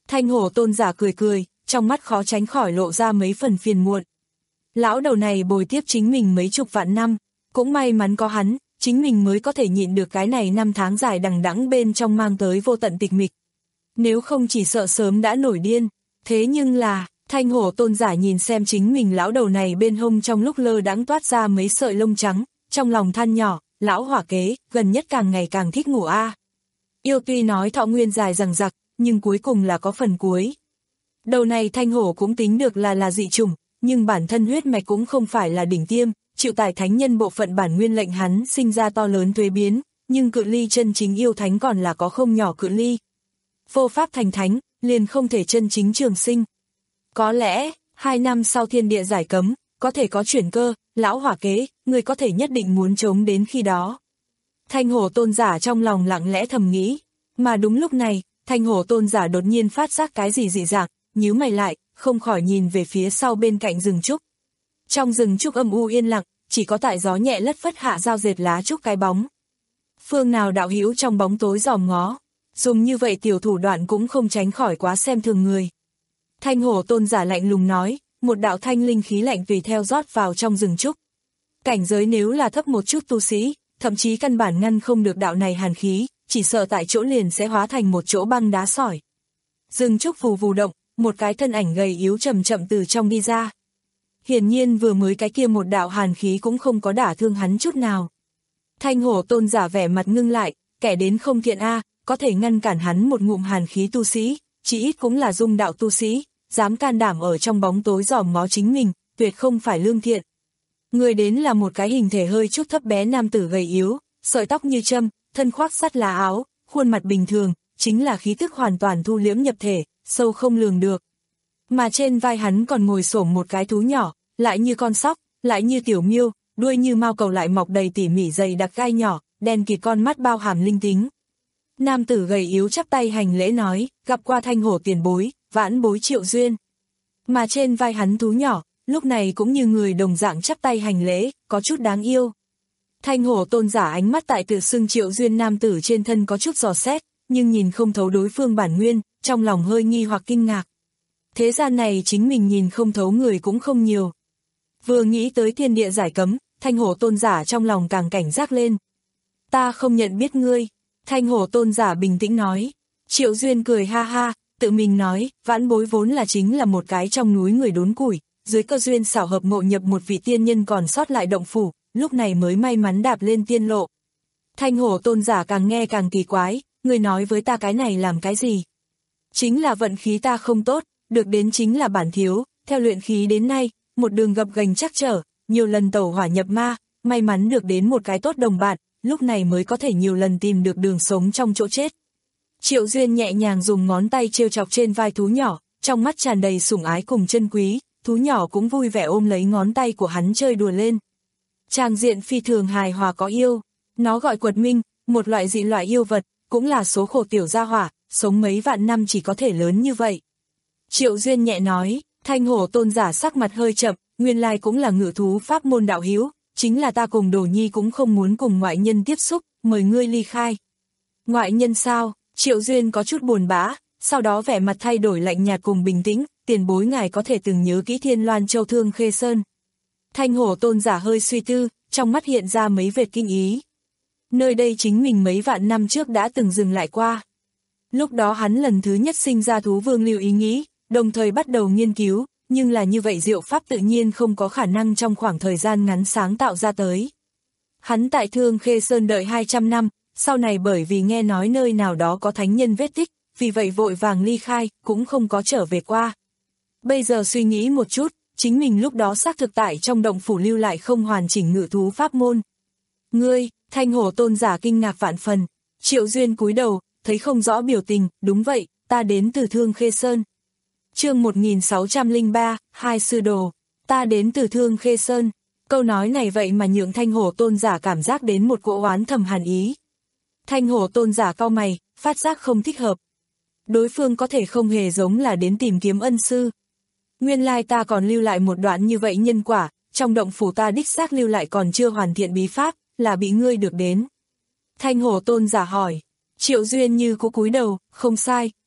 Thanh hổ tôn giả cười cười, trong mắt khó tránh khỏi lộ ra mấy phần phiền muộn. Lão đầu này bồi tiếp chính mình mấy chục vạn năm, cũng may mắn có hắn, chính mình mới có thể nhịn được cái này năm tháng dài đằng đẵng bên trong mang tới vô tận tịch mịch. Nếu không chỉ sợ sớm đã nổi điên, thế nhưng là, thanh hổ tôn giả nhìn xem chính mình lão đầu này bên hông trong lúc lơ đãng toát ra mấy sợi lông trắng, trong lòng than nhỏ, lão hỏa kế, gần nhất càng ngày càng thích ngủ a. Yêu tuy nói thọ nguyên dài rằng rặc, nhưng cuối cùng là có phần cuối. Đầu này thanh hổ cũng tính được là là dị chủng, nhưng bản thân huyết mạch cũng không phải là đỉnh tiêm, chịu tải thánh nhân bộ phận bản nguyên lệnh hắn sinh ra to lớn thuế biến, nhưng cự ly chân chính yêu thánh còn là có không nhỏ cự ly. Vô pháp thành thánh, liền không thể chân chính trường sinh. Có lẽ, hai năm sau thiên địa giải cấm, có thể có chuyển cơ, lão hỏa kế, người có thể nhất định muốn chống đến khi đó. Thanh hổ tôn giả trong lòng lặng lẽ thầm nghĩ, mà đúng lúc này, thanh hổ tôn giả đột nhiên phát giác cái gì dị dạng, nhíu mày lại, không khỏi nhìn về phía sau bên cạnh rừng trúc. Trong rừng trúc âm u yên lặng, chỉ có tại gió nhẹ lất phất hạ giao dệt lá trúc cái bóng. Phương nào đạo hữu trong bóng tối dòm ngó, dùng như vậy tiểu thủ đoạn cũng không tránh khỏi quá xem thường người. Thanh hổ tôn giả lạnh lùng nói, một đạo thanh linh khí lạnh tùy theo rót vào trong rừng trúc. Cảnh giới nếu là thấp một chút tu sĩ, thậm chí căn bản ngăn không được đạo này hàn khí, chỉ sợ tại chỗ liền sẽ hóa thành một chỗ băng đá sỏi. Rừng trúc vù vù động, một cái thân ảnh gầy yếu chậm chậm từ trong đi ra. Hiển nhiên vừa mới cái kia một đạo hàn khí cũng không có đả thương hắn chút nào. Thanh hổ tôn giả vẻ mặt ngưng lại, kẻ đến không thiện a, có thể ngăn cản hắn một ngụm hàn khí tu sĩ, chỉ ít cũng là dung đạo tu sĩ, dám can đảm ở trong bóng tối dòm ngó chính mình, tuyệt không phải lương thiện. Người đến là một cái hình thể hơi chút thấp bé nam tử gầy yếu, sợi tóc như châm, thân khoác sắt lá áo, khuôn mặt bình thường, chính là khí tức hoàn toàn thu liễm nhập thể, sâu không lường được. Mà trên vai hắn còn ngồi xổm một cái thú nhỏ, lại như con sóc, lại như tiểu miêu, đuôi như mao cầu lại mọc đầy tỉ mỉ dày đặc gai nhỏ, đen kịt con mắt bao hàm linh tính. Nam tử gầy yếu chắp tay hành lễ nói, gặp qua thanh hổ tiền bối, vãn bối Triệu Duyên. Mà trên vai hắn thú nhỏ, lúc này cũng như người đồng dạng chắp tay hành lễ, có chút đáng yêu. Thanh hổ tôn giả ánh mắt tại tự xưng Triệu Duyên nam tử trên thân có chút dò xét, nhưng nhìn không thấu đối phương bản nguyên, trong lòng hơi nghi hoặc kinh ngạc. Thế gian này chính mình nhìn không thấu người cũng không nhiều. Vừa nghĩ tới thiên địa giải cấm, thanh hổ tôn giả trong lòng càng cảnh giác lên. Ta không nhận biết ngươi, thanh hổ tôn giả bình tĩnh nói. Triệu Duyên cười ha ha, tự mình nói, vãn bối vốn là chính là một cái trong núi người đốn củi, dưới cơ duyên xảo hợp ngộ nhập một vị tiên nhân còn sót lại động phủ, lúc này mới may mắn đạp lên tiên lộ. Thanh hổ tôn giả càng nghe càng kỳ quái, người nói với ta cái này làm cái gì? Chính là vận khí ta không tốt, được đến chính là bản thiếu, theo luyện khí đến nay, một đường gập ghềnh chắc trở, nhiều lần tẩu hỏa nhập ma, may mắn được đến một cái tốt đồng bạn, lúc này mới có thể nhiều lần tìm được đường sống trong chỗ chết. Triệu Duyên nhẹ nhàng dùng ngón tay trêu chọc trên vai thú nhỏ, trong mắt tràn đầy sủng ái cùng chân quý, thú nhỏ cũng vui vẻ ôm lấy ngón tay của hắn chơi đùa lên. Tràng diện phi thường hài hòa có yêu, nó gọi Quật Minh, một loại dị loại yêu vật, cũng là số khổ tiểu gia hỏa, sống mấy vạn năm chỉ có thể lớn như vậy. Triệu Duyên nhẹ nói, thanh hổ tôn giả sắc mặt hơi chậm, nguyên lai cũng là ngự thú pháp môn đạo hữu, chính là ta cùng Đồ Nhi cũng không muốn cùng ngoại nhân tiếp xúc, mời ngươi ly khai. Ngoại nhân sao? Triệu Duyên có chút buồn bã, sau đó vẻ mặt thay đổi lạnh nhạt cùng bình tĩnh, tiền bối ngài có thể từng nhớ kỹ Thiên Loan Châu Thương Khê Sơn. Thanh hổ tôn giả hơi suy tư, trong mắt hiện ra mấy vệt kinh ý. Nơi đây chính mình mấy vạn năm trước đã từng dừng lại qua. Lúc đó hắn lần thứ nhất sinh ra thú vương lưu ý nghĩ, đồng thời bắt đầu nghiên cứu, nhưng là như vậy diệu pháp tự nhiên không có khả năng trong khoảng thời gian ngắn sáng tạo ra tới. Hắn tại Thương Khê Sơn đợi hai trăm năm, sau này bởi vì nghe nói nơi nào đó có thánh nhân vết tích, vì vậy vội vàng ly khai, cũng không có trở về qua. Bây giờ suy nghĩ một chút, chính mình lúc đó xác thực tại trong động phủ lưu lại không hoàn chỉnh ngự thú pháp môn. Ngươi, thanh hổ tôn giả kinh ngạc vạn phần, Triệu Duyên cúi đầu, thấy không rõ biểu tình, đúng vậy, ta đến từ Thương Khê Sơn. Chương một nghìn sáu trăm lẻ ba, hai sư đồ, ta đến từ Thương Khê Sơn. Câu nói này vậy mà nhượng thanh hổ tôn giả cảm giác đến một cỗ oán thầm hàn ý. Thanh hổ tôn giả cau mày, phát giác không thích hợp. Đối phương có thể không hề giống là đến tìm kiếm ân sư. Nguyên lai ta còn lưu lại một đoạn như vậy nhân quả, trong động phủ ta đích xác lưu lại còn chưa hoàn thiện bí pháp, là bị ngươi được đến. Thanh hổ tôn giả hỏi, Triệu Duyên như cũ cúi đầu, không sai,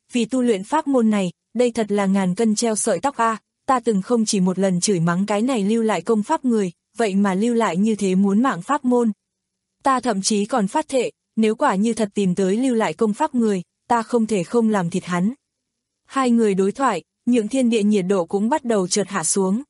vì tu luyện pháp môn này, đây thật là ngàn cân treo sợi tóc a, ta từng không chỉ một lần chửi mắng cái này lưu lại công pháp người, vậy mà lưu lại như thế muốn mạng pháp môn. Ta thậm chí còn phát thệ, nếu quả như thật tìm tới lưu lại công pháp người, ta không thể không làm thịt hắn. Hai người đối thoại, nhượng thiên địa nhiệt độ cũng bắt đầu chợt hạ xuống.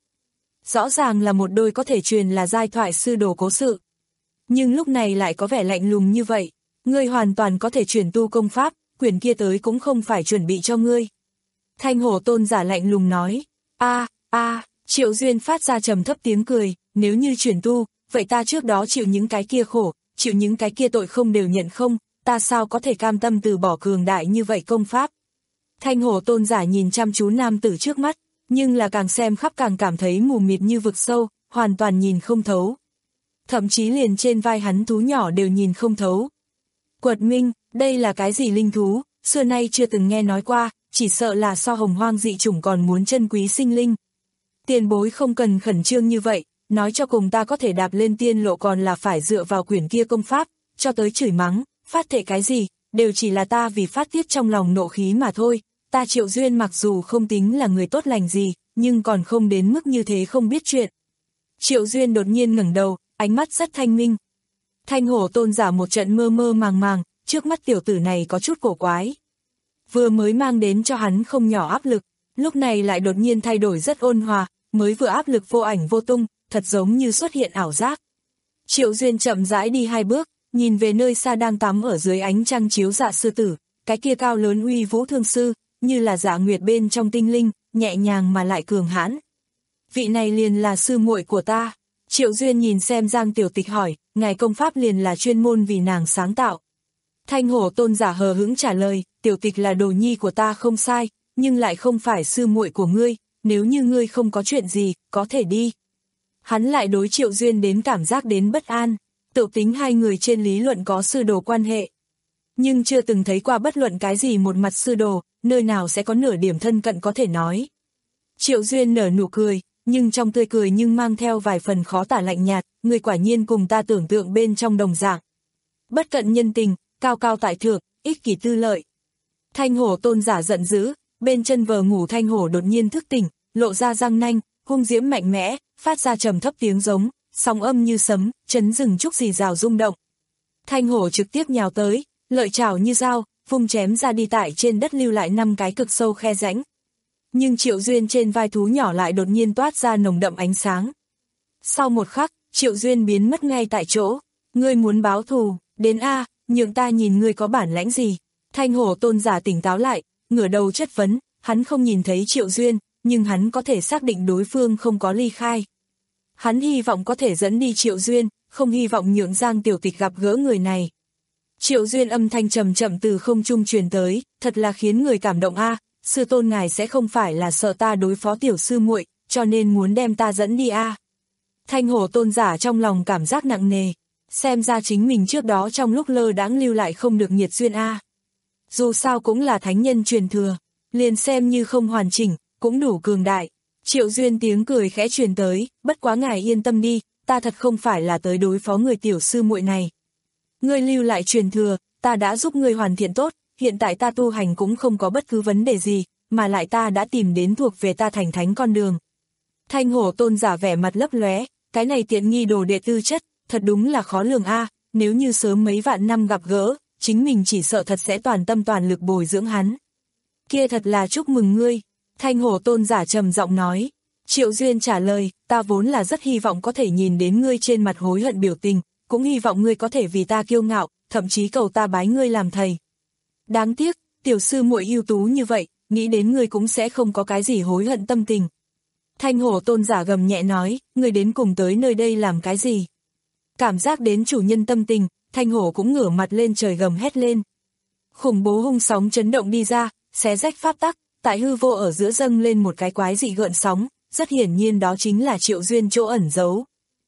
Rõ ràng là một đôi có thể truyền là giai thoại sư đồ cố sự. Nhưng lúc này lại có vẻ lạnh lùng như vậy, ngươi hoàn toàn có thể chuyển tu công pháp, quyển kia tới cũng không phải chuẩn bị cho ngươi. Thanh hổ tôn giả lạnh lùng nói, a a Triệu Duyên phát ra trầm thấp tiếng cười, nếu như chuyển tu, vậy ta trước đó chịu những cái kia khổ, chịu những cái kia tội không đều nhận không, ta sao có thể cam tâm từ bỏ cường đại như vậy công pháp. Thanh hổ tôn giả nhìn chăm chú nam tử trước mắt, nhưng là càng xem khắp càng cảm thấy mù mịt như vực sâu, hoàn toàn nhìn không thấu. Thậm chí liền trên vai hắn thú nhỏ đều nhìn không thấu. Quật Minh, đây là cái gì linh thú, xưa nay chưa từng nghe nói qua, chỉ sợ là so hồng hoang dị chủng còn muốn chân quý sinh linh. Tiền bối không cần khẩn trương như vậy, nói cho cùng ta có thể đạp lên tiên lộ còn là phải dựa vào quyển kia công pháp, cho tới chửi mắng, phát thệ cái gì, đều chỉ là ta vì phát tiết trong lòng nộ khí mà thôi. Ta Triệu Duyên mặc dù không tính là người tốt lành gì, nhưng còn không đến mức như thế không biết chuyện. Triệu Duyên đột nhiên ngẩng đầu, ánh mắt rất thanh minh. Thanh hổ tôn giả một trận mơ mơ màng màng, trước mắt tiểu tử này có chút cổ quái. Vừa mới mang đến cho hắn không nhỏ áp lực, lúc này lại đột nhiên thay đổi rất ôn hòa, mới vừa áp lực vô ảnh vô tung, thật giống như xuất hiện ảo giác. Triệu Duyên chậm rãi đi hai bước, nhìn về nơi xa đang tắm ở dưới ánh trăng chiếu dạ sư tử, cái kia cao lớn uy vũ thương sư, như là dạ nguyệt bên trong tinh linh, nhẹ nhàng mà lại cường hãn. Vị này liền là sư muội của ta. Triệu Duyên nhìn xem Giang Tiểu Tịch hỏi, ngài công pháp liền là chuyên môn vì nàng sáng tạo. Thanh hổ tôn giả hờ hững trả lời, Tiểu Tịch là đồ nhi của ta không sai, nhưng lại không phải sư muội của ngươi, nếu như ngươi không có chuyện gì, có thể đi. Hắn lại đối Triệu Duyên đến cảm giác đến bất an, tự tính hai người trên lý luận có sư đồ quan hệ. Nhưng chưa từng thấy qua bất luận cái gì một mặt sư đồ, nơi nào sẽ có nửa điểm thân cận có thể nói. Triệu Duyên nở nụ cười, nhưng trong tươi cười nhưng mang theo vài phần khó tả lạnh nhạt, người quả nhiên cùng ta tưởng tượng bên trong đồng dạng. Bất cận nhân tình, cao cao tại thượng, ích kỷ tư lợi. Thanh hổ tôn giả giận dữ, bên chân vờ ngủ thanh hổ đột nhiên thức tỉnh, lộ ra răng nanh, hung diễm mạnh mẽ, phát ra trầm thấp tiếng giống, sóng âm như sấm, chấn rừng trúc rì rào rung động. Thanh hổ trực tiếp nhào tới, lợi chảo như dao, vung chém ra đi tại trên đất lưu lại năm cái cực sâu khe rãnh. Nhưng Triệu Duyên trên vai thú nhỏ lại đột nhiên toát ra nồng đậm ánh sáng. Sau một khắc, Triệu Duyên biến mất ngay tại chỗ. Ngươi muốn báo thù, đến a, nhượng ta nhìn ngươi có bản lãnh gì. Thanh hổ tôn giả tỉnh táo lại, ngửa đầu chất vấn, hắn không nhìn thấy Triệu Duyên, nhưng hắn có thể xác định đối phương không có ly khai. Hắn hy vọng có thể dẫn đi Triệu Duyên, không hy vọng nhượng Giang Tiểu Tịch gặp gỡ người này. Triệu Duyên âm thanh trầm chậm từ không trung truyền tới, thật là khiến người cảm động a, sư tôn ngài sẽ không phải là sợ ta đối phó tiểu sư muội, cho nên muốn đem ta dẫn đi a. Thanh hổ tôn giả trong lòng cảm giác nặng nề, xem ra chính mình trước đó trong lúc lơ đãng lưu lại không được nhiệt duyên a. Dù sao cũng là thánh nhân truyền thừa, liền xem như không hoàn chỉnh, cũng đủ cường đại. Triệu Duyên tiếng cười khẽ truyền tới, bất quá ngài yên tâm đi, ta thật không phải là tới đối phó người tiểu sư muội này. Ngươi lưu lại truyền thừa, ta đã giúp ngươi hoàn thiện tốt, hiện tại ta tu hành cũng không có bất cứ vấn đề gì, mà lại ta đã tìm đến thuộc về ta thành thánh con đường. Thanh hổ tôn giả vẻ mặt lấp lóe, cái này tiện nghi đồ đệ tư chất, thật đúng là khó lường a, nếu như sớm mấy vạn năm gặp gỡ, chính mình chỉ sợ thật sẽ toàn tâm toàn lực bồi dưỡng hắn. Kia thật là chúc mừng ngươi, Thanh hổ tôn giả trầm giọng nói. Triệu Duyên trả lời, ta vốn là rất hy vọng có thể nhìn đến ngươi trên mặt hối hận biểu tình, cũng hy vọng ngươi có thể vì ta kiêu ngạo, thậm chí cầu ta bái ngươi làm thầy. Đáng tiếc, tiểu sư muội ưu tú như vậy, nghĩ đến ngươi cũng sẽ không có cái gì hối hận tâm tình. Thanh hổ tôn giả gầm nhẹ nói, ngươi đến cùng tới nơi đây làm cái gì? Cảm giác đến chủ nhân tâm tình, thanh hổ cũng ngửa mặt lên trời gầm hét lên. Khủng bố hung sóng chấn động đi ra, xé rách pháp tắc, tại hư vô ở giữa dâng lên một cái quái dị gợn sóng, rất hiển nhiên đó chính là Triệu Duyên chỗ ẩn giấu.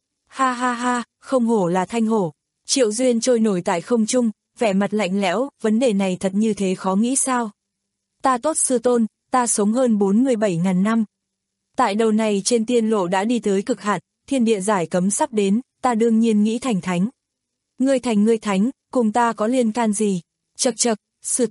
Ha ha ha, không hổ là thanh hổ. Triệu Duyên trôi nổi tại không trung, vẻ mặt lạnh lẽo, vấn đề này thật như thế khó nghĩ sao? Ta tốt sư tôn, ta sống hơn bốn mươi bảy ngàn năm. Tại đầu này trên tiên lộ đã đi tới cực hạn, thiên địa giải cấm sắp đến, ta đương nhiên nghĩ thành thánh. Ngươi thành ngươi thánh, cùng ta có liên can gì? Chậc chậc, sư tôn,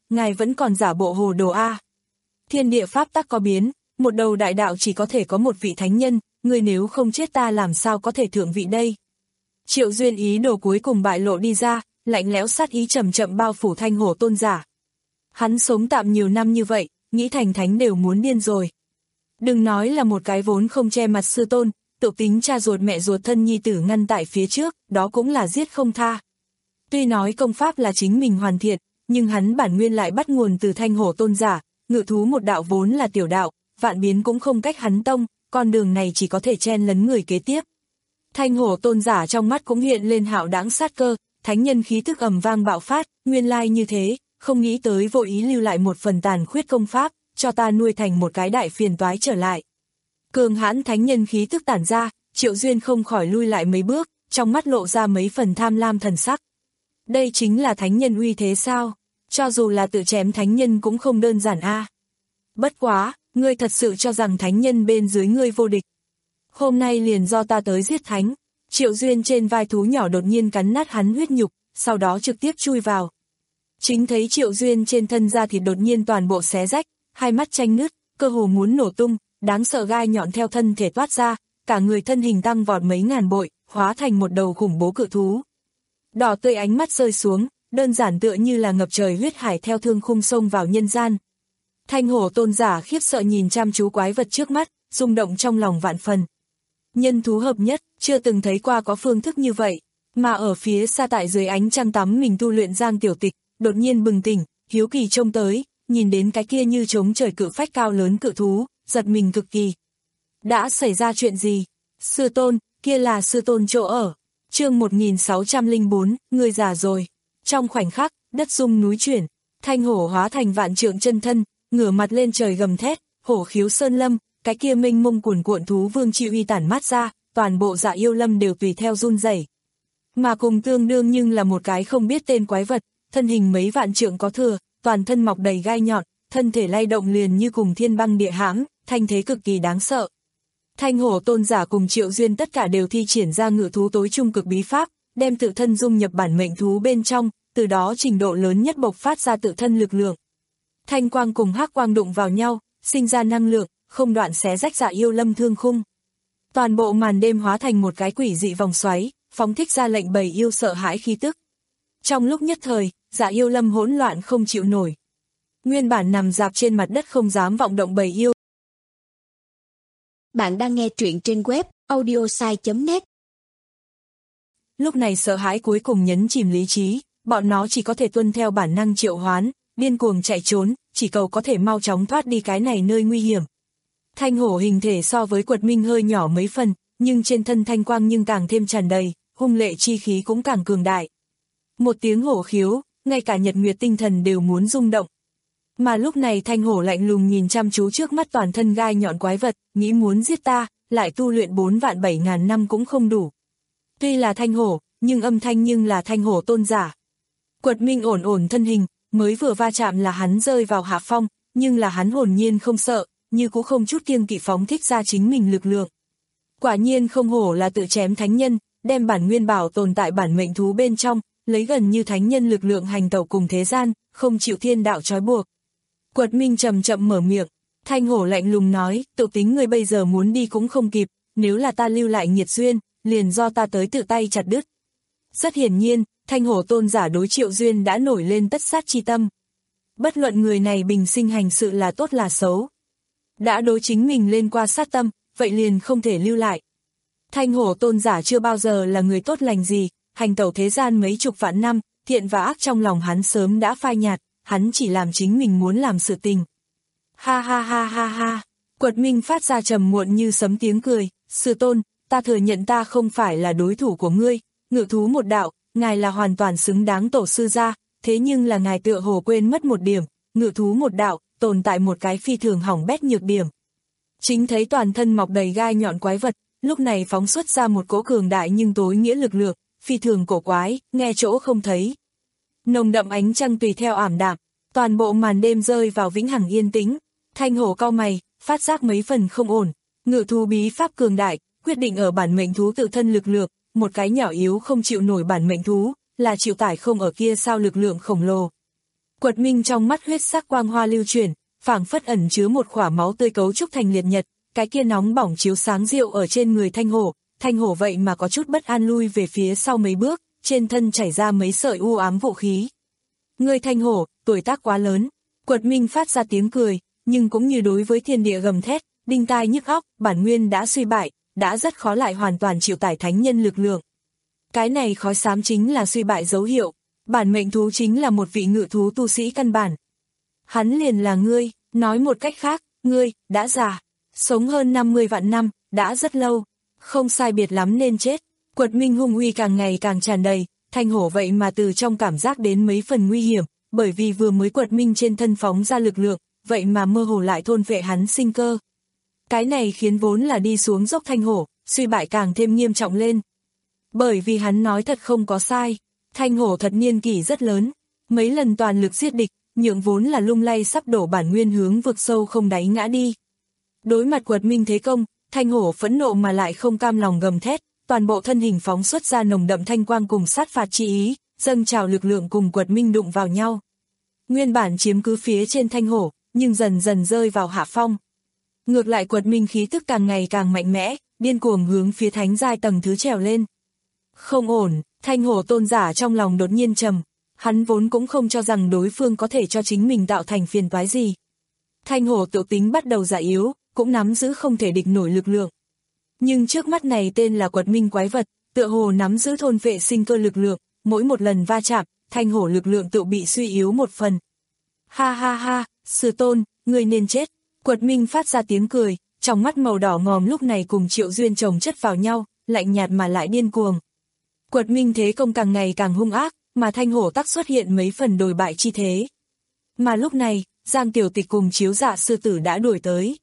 ngài vẫn còn giả bộ hồ đồ a. Thiên địa pháp tắc có biến, một đầu đại đạo chỉ có thể có một vị thánh nhân, ngươi nếu không chết ta làm sao có thể thượng vị đây. Triệu Duyên ý đồ cuối cùng bại lộ đi ra, lạnh lẽo sát ý chậm chậm bao phủ Thanh Hổ tôn giả. Hắn sống tạm nhiều năm như vậy, nghĩ thành thánh đều muốn điên rồi. Đừng nói là một cái vốn không che mặt sư tôn, tự tính cha ruột mẹ ruột thân nhi tử ngăn tại phía trước, đó cũng là giết không tha. Tuy nói công pháp là chính mình hoàn thiện, nhưng hắn bản nguyên lại bắt nguồn từ Thanh Hổ tôn giả, ngự thú một đạo vốn là tiểu đạo, vạn biến cũng không cách hắn tông, con đường này chỉ có thể chen lấn người kế tiếp. Thanh Hổ tôn giả trong mắt cũng hiện lên hạo đãng sát cơ, thánh nhân khí thức ầm vang bạo phát, nguyên lai như thế, không nghĩ tới vô ý lưu lại một phần tàn khuyết công pháp, cho ta nuôi thành một cái đại phiền toái trở lại. Cường hãn thánh nhân khí tức tản ra, Triệu Duyên không khỏi lui lại mấy bước, trong mắt lộ ra mấy phần tham lam thần sắc. Đây chính là thánh nhân uy thế sao? Cho dù là tự chém thánh nhân cũng không đơn giản a. Bất quá, ngươi thật sự cho rằng thánh nhân bên dưới ngươi vô địch. Hôm nay liền do ta tới giết thánh. Triệu Duyên trên vai thú nhỏ đột nhiên cắn nát hắn huyết nhục, sau đó trực tiếp chui vào. Chính thấy Triệu Duyên trên thân da thịt đột nhiên toàn bộ xé rách, hai mắt tranh nứt, cơ hồ muốn nổ tung, đáng sợ gai nhọn theo thân thể toát ra, cả người thân hình tăng vọt mấy ngàn bội, hóa thành một đầu khủng bố cự thú. Đỏ tươi ánh mắt rơi xuống, đơn giản tựa như là ngập trời huyết hải theo thương khung sông vào nhân gian. Thanh Hổ tôn giả khiếp sợ nhìn chăm chú quái vật trước mắt, rung động trong lòng vạn phần. Nhân thú hợp nhất, chưa từng thấy qua có phương thức như vậy, mà ở phía xa tại dưới ánh trăng tắm mình tu luyện Giang Tiểu Tịch, đột nhiên bừng tỉnh, hiếu kỳ trông tới, nhìn đến cái kia như trống trời cự phách cao lớn cự thú, giật mình cực kỳ. Đã xảy ra chuyện gì? Sư tôn, kia là sư tôn chỗ ở. Chương một nghìn sáu trăm lẻ bốn, người già rồi. Trong khoảnh khắc, đất rung núi chuyển, Thanh Hổ hóa thành vạn trượng chân thân, ngửa mặt lên trời gầm thét, hổ khiếu sơn lâm, cái kia mênh mông cuồn cuộn thú vương chi uy tản mát ra, toàn bộ Dạ Yêu Lâm đều tùy theo run rẩy. Mà cùng tương đương nhưng là một cái không biết tên quái vật, thân hình mấy vạn trượng có thừa, toàn thân mọc đầy gai nhọn, thân thể lay động liền như cùng thiên băng địa hãm, thanh thế cực kỳ đáng sợ. Thanh Hổ tôn giả cùng Triệu Duyên tất cả đều thi triển ra ngự thú tối trung cực bí pháp, đem tự thân dung nhập bản mệnh thú bên trong, từ đó trình độ lớn nhất bộc phát ra tự thân lực lượng. Thanh quang cùng hắc quang đụng vào nhau, sinh ra năng lượng, không đoạn xé rách Dạ Yêu Lâm thương khung. Toàn bộ màn đêm hóa thành một cái quỷ dị vòng xoáy, phóng thích ra lệnh bầy yêu sợ hãi khí tức. Trong lúc nhất thời, Dạ Yêu Lâm hỗn loạn không chịu nổi. Nguyên bản nằm dạp trên mặt đất không dám vọng động bầy yêu. Bạn đang nghe truyện trên web audiosai chấm net. Lúc này sợ hãi cuối cùng nhấn chìm lý trí, bọn nó chỉ có thể tuân theo bản năng triệu hoán, điên cuồng chạy trốn, chỉ cầu có thể mau chóng thoát đi cái này nơi nguy hiểm. Thanh Hổ hình thể so với Quật Minh hơi nhỏ mấy phần, nhưng trên thân thanh quang nhưng càng thêm tràn đầy, hung lệ chi khí cũng càng cường đại. Một tiếng hổ khiếu, ngay cả nhật nguyệt tinh thần đều muốn rung động. Mà lúc này Thanh Hổ lạnh lùng nhìn chăm chú trước mắt toàn thân gai nhọn quái vật, nghĩ muốn giết ta, lại tu luyện bốn vạn bảy ngàn năm cũng không đủ. Tuy là Thanh Hổ, nhưng âm thanh nhưng là Thanh Hổ tôn giả. Quật Minh ổn ổn thân hình, mới vừa va chạm là hắn rơi vào hạ phong, nhưng là hắn hồn nhiên không sợ, như cũng không chút kiêng kỵ phóng thích ra chính mình lực lượng. Quả nhiên không hổ là tự chém thánh nhân, đem bản nguyên bảo tồn tại bản mệnh thú bên trong, lấy gần như thánh nhân lực lượng hành tẩu cùng thế gian, không chịu thiên đạo trói buộc. Quật Minh chậm chậm mở miệng, Thanh Hổ lạnh lùng nói, tự tính người bây giờ muốn đi cũng không kịp, nếu là ta lưu lại nghiệt duyên, liền do ta tới tự tay chặt đứt. Rất hiển nhiên, Thanh Hổ tôn giả đối Triệu Duyên đã nổi lên tất sát chi tâm. Bất luận người này bình sinh hành sự là tốt là xấu. Đã đối chính mình lên qua sát tâm, vậy liền không thể lưu lại. Thanh Hổ tôn giả chưa bao giờ là người tốt lành gì, hành tẩu thế gian mấy chục vạn năm, thiện và ác trong lòng hắn sớm đã phai nhạt, hắn chỉ làm chính mình muốn làm sự tình. Ha ha ha ha ha, Quật Minh phát ra trầm muộn như sấm tiếng cười, sư tôn, ta thừa nhận ta không phải là đối thủ của ngươi, ngự thú một đạo, ngài là hoàn toàn xứng đáng tổ sư gia, thế nhưng là ngài tựa hồ quên mất một điểm, ngự thú một đạo, tồn tại một cái phi thường hỏng bét nhược điểm. Chính thấy toàn thân mọc đầy gai nhọn quái vật, lúc này phóng xuất ra một cỗ cường đại nhưng tối nghĩa lực lượng, phi thường cổ quái, nghe chỗ không thấy. Nồng đậm ánh trăng tùy theo ảm đạm, toàn bộ màn đêm rơi vào vĩnh hằng yên tĩnh. Thanh Hổ cau mày, phát giác mấy phần không ổn, ngự thú bí pháp cường đại, quyết định ở bản mệnh thú tự thân lực lượng, một cái nhỏ yếu không chịu nổi bản mệnh thú, là chịu tải không ở kia sao lực lượng khổng lồ. Quật Minh trong mắt huyết sắc quang hoa lưu chuyển, phảng phất ẩn chứa một khỏa máu tươi cấu trúc thành liệt nhật, cái kia nóng bỏng chiếu sáng rượu ở trên người Thanh Hổ, Thanh Hổ vậy mà có chút bất an lui về phía sau mấy bước, trên thân chảy ra mấy sợi u ám vũ khí. Ngươi Thanh Hổ, tuổi tác quá lớn. Quật Minh phát ra tiếng cười, nhưng cũng như đối với thiên địa gầm thét, đinh tai nhức óc, bản nguyên đã suy bại, đã rất khó lại hoàn toàn chịu tải thánh nhân lực lượng. Cái này khói xám chính là suy bại dấu hiệu, bản mệnh thú chính là một vị ngự thú tu sĩ căn bản. Hắn liền là ngươi, nói một cách khác, ngươi, đã già, sống hơn năm mươi vạn năm, đã rất lâu, không sai biệt lắm nên chết. Quật Minh hung uy càng ngày càng tràn đầy, Thanh Hổ vậy mà từ trong cảm giác đến mấy phần nguy hiểm, bởi vì vừa mới Quật Minh trên thân phóng ra lực lượng, vậy mà mơ hồ lại thôn vệ hắn sinh cơ. Cái này khiến vốn là đi xuống dốc Thanh Hổ, suy bại càng thêm nghiêm trọng lên. Bởi vì hắn nói thật không có sai, Thanh Hổ thật niên kỷ rất lớn, mấy lần toàn lực giết địch, nhượng vốn là lung lay sắp đổ bản nguyên hướng vực sâu không đáy ngã đi. Đối mặt Quật Minh thế công, Thanh Hổ phẫn nộ mà lại không cam lòng gầm thét, toàn bộ thân hình phóng xuất ra nồng đậm thanh quang cùng sát phạt chi ý, dâng trào lực lượng cùng Quật Minh đụng vào nhau. Nguyên bản chiếm cứ phía trên Thanh Hổ, nhưng dần dần rơi vào hạ phong. Ngược lại Quật Minh khí tức càng ngày càng mạnh mẽ, điên cuồng hướng phía thánh giai tầng thứ trèo lên. Không ổn, Thanh Hổ tôn giả trong lòng đột nhiên trầm, hắn vốn cũng không cho rằng đối phương có thể cho chính mình tạo thành phiền toái gì. Thanh Hổ tự tính bắt đầu già yếu, cũng nắm giữ không thể địch nổi lực lượng. Nhưng trước mắt này tên là Quật Minh quái vật, tựa hồ nắm giữ thôn vệ sinh cơ lực lượng, mỗi một lần va chạm, Thanh Hổ lực lượng tự bị suy yếu một phần. Ha ha ha, sư tôn, ngươi nên chết. Quật Minh phát ra tiếng cười, trong mắt màu đỏ ngòm lúc này cùng Triệu Duyên chồng chất vào nhau, lạnh nhạt mà lại điên cuồng. Quật Minh thế công càng ngày càng hung ác, mà Thanh Hổ tắc xuất hiện mấy phần đồi bại chi thế. Mà lúc này, Giang Tiểu Tịch cùng Chiếu Dạ sư tử đã đuổi tới.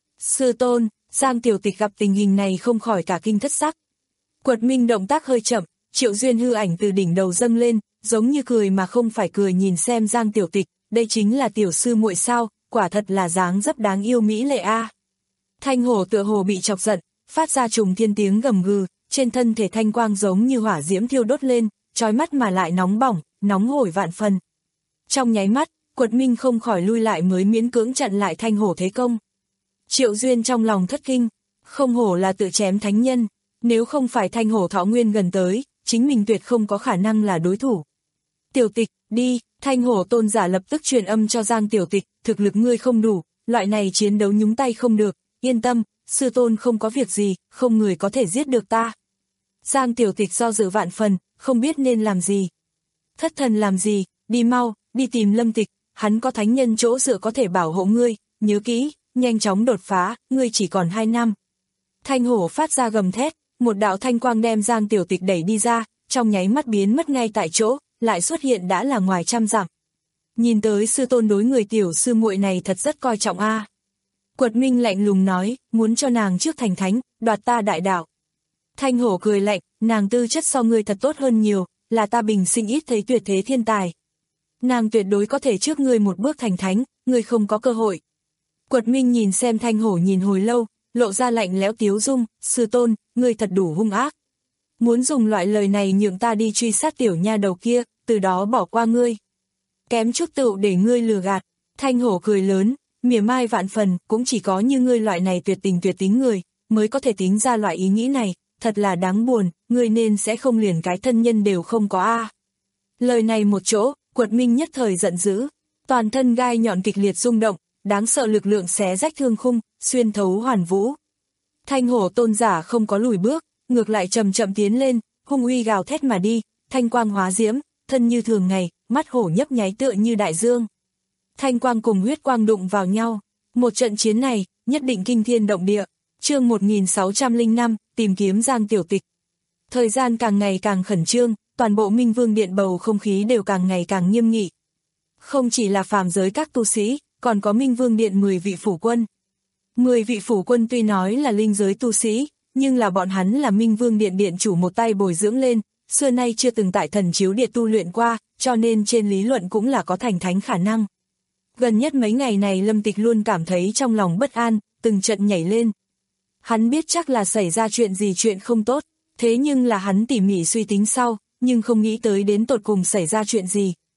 Sư tôn, Giang Tiểu Tịch gặp tình hình này không khỏi cả kinh thất sắc. Quật Minh động tác hơi chậm, Triệu Duyên hư ảnh từ đỉnh đầu dâng lên, giống như cười mà không phải cười nhìn xem Giang Tiểu Tịch, đây chính là tiểu sư muội sao, quả thật là dáng dấp đáng yêu mỹ lệ a. Thanh Hổ tựa hồ bị chọc giận, phát ra trùng thiên tiếng gầm gừ, trên thân thể thanh quang giống như hỏa diễm thiêu đốt lên, chói mắt mà lại nóng bỏng, nóng hổi vạn phần. Trong nháy mắt, Quật Minh không khỏi lui lại mới miễn cưỡng chặn lại Thanh Hổ thế công. Triệu Duyên trong lòng thất kinh, không hổ là tự chém thánh nhân, nếu không phải Thanh Hổ thọ nguyên gần tới, chính mình tuyệt không có khả năng là đối thủ. Tiểu Tịch, đi, Thanh Hổ tôn giả lập tức truyền âm cho Giang Tiểu Tịch, thực lực ngươi không đủ, loại này chiến đấu nhúng tay không được, yên tâm, sư tôn không có việc gì, không người có thể giết được ta. Giang Tiểu Tịch do dự vạn phần, không biết nên làm gì. Thất thần làm gì, đi mau, đi tìm Lâm Tịch, hắn có thánh nhân chỗ dựa có thể bảo hộ ngươi, nhớ kỹ, nhanh chóng đột phá, ngươi chỉ còn hai năm. Thanh Hổ phát ra gầm thét, một đạo thanh quang đem Giang Tiểu Tịch đẩy đi ra, trong nháy mắt biến mất ngay tại chỗ, lại xuất hiện đã là ngoài trăm dặm. Nhìn tới sư tôn đối người tiểu sư muội này thật rất coi trọng a. À. Quật Minh lạnh lùng nói, muốn cho nàng trước thành thánh, đoạt ta đại đạo. Thanh Hổ cười lạnh, nàng tư chất so ngươi thật tốt hơn nhiều, là ta bình sinh ít thấy tuyệt thế thiên tài. Nàng tuyệt đối có thể trước ngươi một bước thành thánh, ngươi không có cơ hội. Quật Minh nhìn xem Thanh Hổ nhìn hồi lâu, lộ ra lạnh lẽo tiếu dung, sư tôn, ngươi thật đủ hung ác. Muốn dùng loại lời này nhượng ta đi truy sát tiểu nha đầu kia, từ đó bỏ qua ngươi. Kém chút tựu để ngươi lừa gạt. Thanh Hổ cười lớn, mỉa mai vạn phần, cũng chỉ có như ngươi loại này tuyệt tình tuyệt tính người, mới có thể tính ra loại ý nghĩ này, thật là đáng buồn, ngươi nên sẽ không liền cái thân nhân đều không có a. À. Lời này một chỗ, Quật Minh nhất thời giận dữ, toàn thân gai nhọn kịch liệt rung động, đáng sợ lực lượng xé rách thương khung, xuyên thấu hoàn vũ. Thanh Hổ tôn giả không có lùi bước, ngược lại chậm chậm tiến lên, hung uy gào thét mà đi, thanh quang hóa diễm, thân như thường ngày, mắt hổ nhấp nháy tựa như đại dương. Thanh quang cùng huyết quang đụng vào nhau, một trận chiến này, nhất định kinh thiên động địa. Chương một nghìn sáu trăm lẻ năm, tìm kiếm Giang Tiểu Tịch. Thời gian càng ngày càng khẩn trương, toàn bộ Minh Vương Điện bầu không khí đều càng ngày càng nghiêm nghị. Không chỉ là phàm giới các tu sĩ, còn có Minh Vương Điện mười vị phủ quân. mười vị phủ quân tuy nói là linh giới tu sĩ, nhưng là bọn hắn là Minh Vương Điện điện chủ một tay bồi dưỡng lên, xưa nay chưa từng tại thần chiếu điện tu luyện qua, cho nên trên lý luận cũng là có thành thánh khả năng. Gần nhất mấy ngày này Lâm Tịch luôn cảm thấy trong lòng bất an, từng trận nhảy lên. Hắn biết chắc là xảy ra chuyện gì chuyện không tốt, thế nhưng là hắn tỉ mỉ suy tính sau, nhưng không nghĩ tới đến tột cùng xảy ra chuyện gì.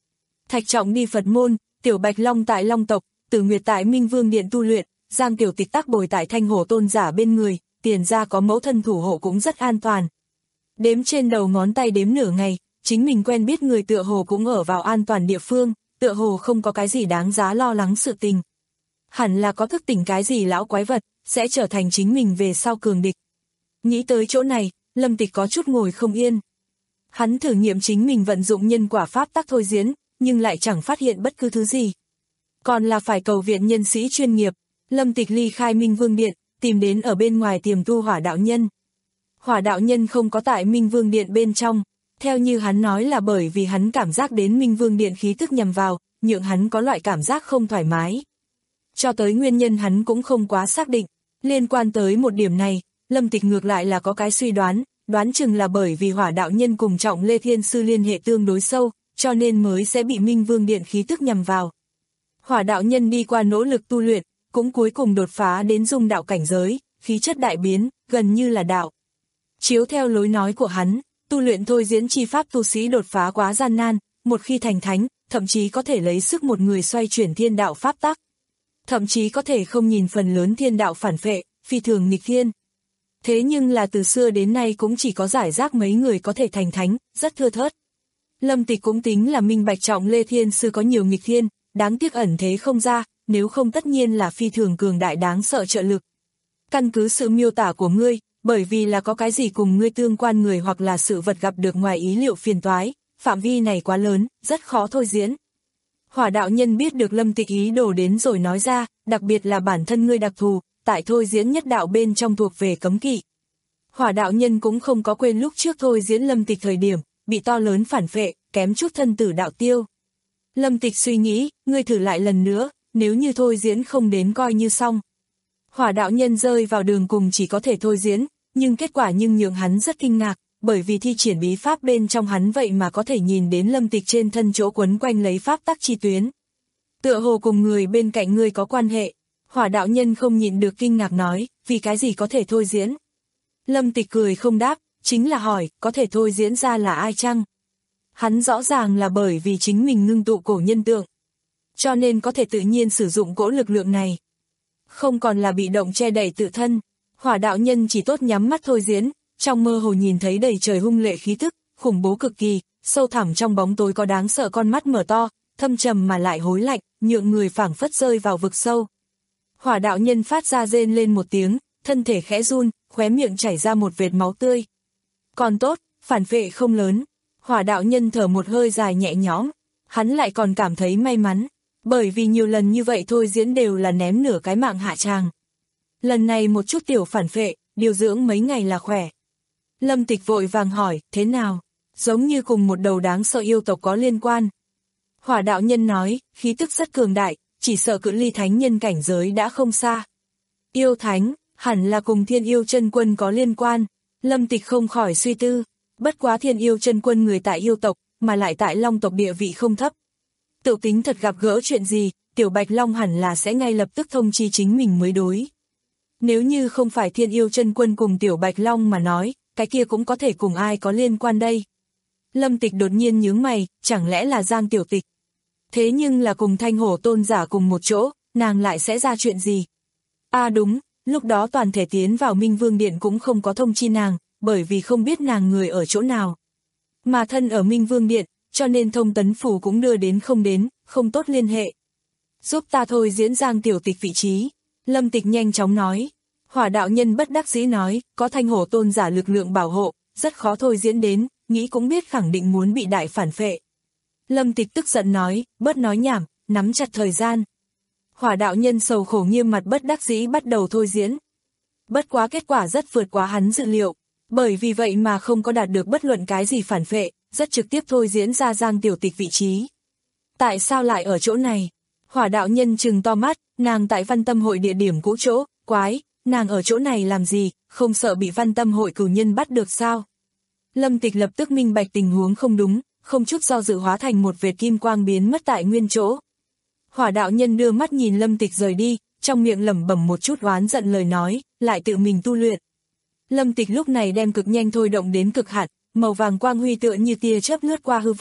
Thạch Trọng đi Phật môn, Tiểu Bạch Long tại Long tộc, Tử Nguyệt tại Minh Vương Điện tu luyện, Giang Tiểu Tịch tác bồi tại Thanh Hổ Tôn giả bên người, Tiền gia có mẫu thân thủ hộ cũng rất an toàn. Đếm trên đầu ngón tay đếm nửa ngày, chính mình quen biết người tựa hồ cũng ở vào an toàn địa phương, tựa hồ không có cái gì đáng giá lo lắng sự tình. Hẳn là có thức tỉnh cái gì lão quái vật, sẽ trở thành chính mình về sau cường địch. Nghĩ tới chỗ này, Lâm Tịch có chút ngồi không yên. Hắn thử nghiệm chính mình vận dụng nhân quả pháp tắc thôi diễn, nhưng lại chẳng phát hiện bất cứ thứ gì. Còn là phải cầu viện nhân sĩ chuyên nghiệp. Lâm Tịch ly khai Minh Vương Điện, tìm đến ở bên ngoài tiềm tu Hỏa đạo nhân. Hỏa đạo nhân không có tại Minh Vương Điện bên trong, theo như hắn nói là bởi vì hắn cảm giác đến Minh Vương Điện khí tức nhằm vào, nhượng hắn có loại cảm giác không thoải mái. Cho tới nguyên nhân hắn cũng không quá xác định, liên quan tới một điểm này, Lâm Tịch ngược lại là có cái suy đoán, đoán chừng là bởi vì Hỏa đạo nhân cùng Trọng Lê Thiên Sư liên hệ tương đối sâu, cho nên mới sẽ bị Minh Vương Điện khí tức nhằm vào. Hỏa đạo nhân đi qua nỗ lực tu luyện, cũng cuối cùng đột phá đến dung đạo cảnh giới, khí chất đại biến, gần như là đạo. Chiếu theo lối nói của hắn, tu luyện thôi diễn chi pháp tu sĩ đột phá quá gian nan, một khi thành thánh, thậm chí có thể lấy sức một người xoay chuyển thiên đạo pháp tắc. Thậm chí có thể không nhìn phần lớn thiên đạo phản phệ, phi thường nghịch thiên. Thế nhưng là từ xưa đến nay cũng chỉ có giải rác mấy người có thể thành thánh, rất thưa thớt. Lâm Tịch cũng tính là minh bạch Trọng Lê Thiên Sư có nhiều nghịch thiên, đáng tiếc ẩn thế không ra, nếu không tất nhiên là phi thường cường đại đáng sợ trợ lực. Căn cứ sự miêu tả của ngươi, bởi vì là có cái gì cùng ngươi tương quan người hoặc là sự vật gặp được ngoài ý liệu phiền toái, phạm vi này quá lớn, rất khó thôi diễn. Hỏa đạo nhân biết được Lâm Tịch ý đồ đến rồi nói ra, đặc biệt là bản thân ngươi đặc thù, tại thôi diễn nhất đạo bên trong thuộc về cấm kỵ. Hỏa đạo nhân cũng không có quên lúc trước thôi diễn Lâm Tịch thời điểm, bị to lớn phản phệ, kém chút thân tử đạo tiêu. Lâm Tịch suy nghĩ, ngươi thử lại lần nữa, nếu như thôi diễn không đến coi như xong. Hỏa đạo nhân rơi vào đường cùng chỉ có thể thôi diễn, nhưng kết quả nhưng nhượng hắn rất kinh ngạc, bởi vì thi triển bí pháp bên trong hắn vậy mà có thể nhìn đến Lâm Tịch trên thân chỗ quấn quanh lấy pháp tắc chi tuyến. Tựa hồ cùng người bên cạnh ngươi có quan hệ. Hỏa đạo nhân không nhịn được kinh ngạc nói, vì cái gì có thể thôi diễn. Lâm Tịch cười không đáp, chính là hỏi, có thể thôi diễn ra là ai chăng? Hắn rõ ràng là bởi vì chính mình ngưng tụ cổ nhân tượng, cho nên có thể tự nhiên sử dụng cỗ lực lượng này. Không còn là bị động che đậy tự thân, hỏa đạo nhân chỉ tốt nhắm mắt thôi diễn, trong mơ hồ nhìn thấy đầy trời hung lệ khí tức, khủng bố cực kỳ, sâu thẳm trong bóng tối có đáng sợ con mắt mở to, thâm trầm mà lại hối lạnh, nhượng người phảng phất rơi vào vực sâu. Hỏa đạo nhân phát ra rên lên một tiếng, thân thể khẽ run, khóe miệng chảy ra một vệt máu tươi. Còn tốt, phản phệ không lớn. Hỏa đạo nhân thở một hơi dài nhẹ nhõm, hắn lại còn cảm thấy may mắn, bởi vì nhiều lần như vậy thôi diễn đều là ném nửa cái mạng hạ tràng. Lần này một chút tiểu phản phệ, điều dưỡng mấy ngày là khỏe. Lâm Tịch vội vàng hỏi, thế nào? Giống như cùng một đầu đáng sợ yêu tộc có liên quan. Hỏa đạo nhân nói, khí tức rất cường đại, chỉ sợ cự ly thánh nhân cảnh giới đã không xa. Yêu thánh, hẳn là cùng Thiên Yêu Chân Quân có liên quan. Lâm Tịch không khỏi suy tư, bất quá Thiên Yêu Chân Quân người tại yêu tộc, mà lại tại Long tộc địa vị không thấp. Tự tính thật gặp gỡ chuyện gì, Tiểu Bạch Long hẳn là sẽ ngay lập tức thông chi chính mình mới đối. Nếu như không phải Thiên Yêu Chân Quân cùng Tiểu Bạch Long mà nói, cái kia cũng có thể cùng ai có liên quan đây. Lâm Tịch đột nhiên nhướng mày, chẳng lẽ là Giang Tiểu Tịch? Thế nhưng là cùng Thanh Hổ Tôn giả cùng một chỗ, nàng lại sẽ ra chuyện gì? À đúng, lúc đó toàn thể tiến vào Minh Vương Điện cũng không có thông chi nàng, bởi vì không biết nàng người ở chỗ nào. Mà thân ở Minh Vương Điện, cho nên thông tấn phủ cũng đưa đến không đến, không tốt liên hệ. Giúp ta thôi diễn Giang Tiểu Tịch vị trí. Lâm Tịch nhanh chóng nói. Hỏa đạo nhân bất đắc dĩ nói, có Thanh Hổ Tôn giả lực lượng bảo hộ, rất khó thôi diễn đến, nghĩ cũng biết khẳng định muốn bị đại phản phệ. Lâm Tịch tức giận nói, bớt nói nhảm, nắm chặt thời gian. Hỏa đạo nhân sầu khổ nghiêm mặt bất đắc dĩ bắt đầu thôi diễn. Bất quá kết quả rất vượt quá hắn dự liệu, bởi vì vậy mà không có đạt được bất luận cái gì phản phệ, rất trực tiếp thôi diễn ra Giang Tiểu Tịch vị trí. Tại sao lại ở chỗ này? Hỏa đạo nhân trừng to mắt, nàng tại Văn Tâm hội địa điểm cũ chỗ, quái, nàng ở chỗ này làm gì, không sợ bị Văn Tâm hội cửu nhân bắt được sao? Lâm Tịch lập tức minh bạch tình huống không đúng, không chút do dự hóa thành một vệt kim quang biến mất tại nguyên chỗ. Hỏa đạo nhân đưa mắt nhìn Lâm Tịch rời đi, trong miệng lẩm bẩm một chút oán giận lời nói, lại tự mình tu luyện. Lâm Tịch lúc này đem cực nhanh thôi động đến cực hạn, màu vàng quang huy tựa như tia chớp lướt qua hư vô,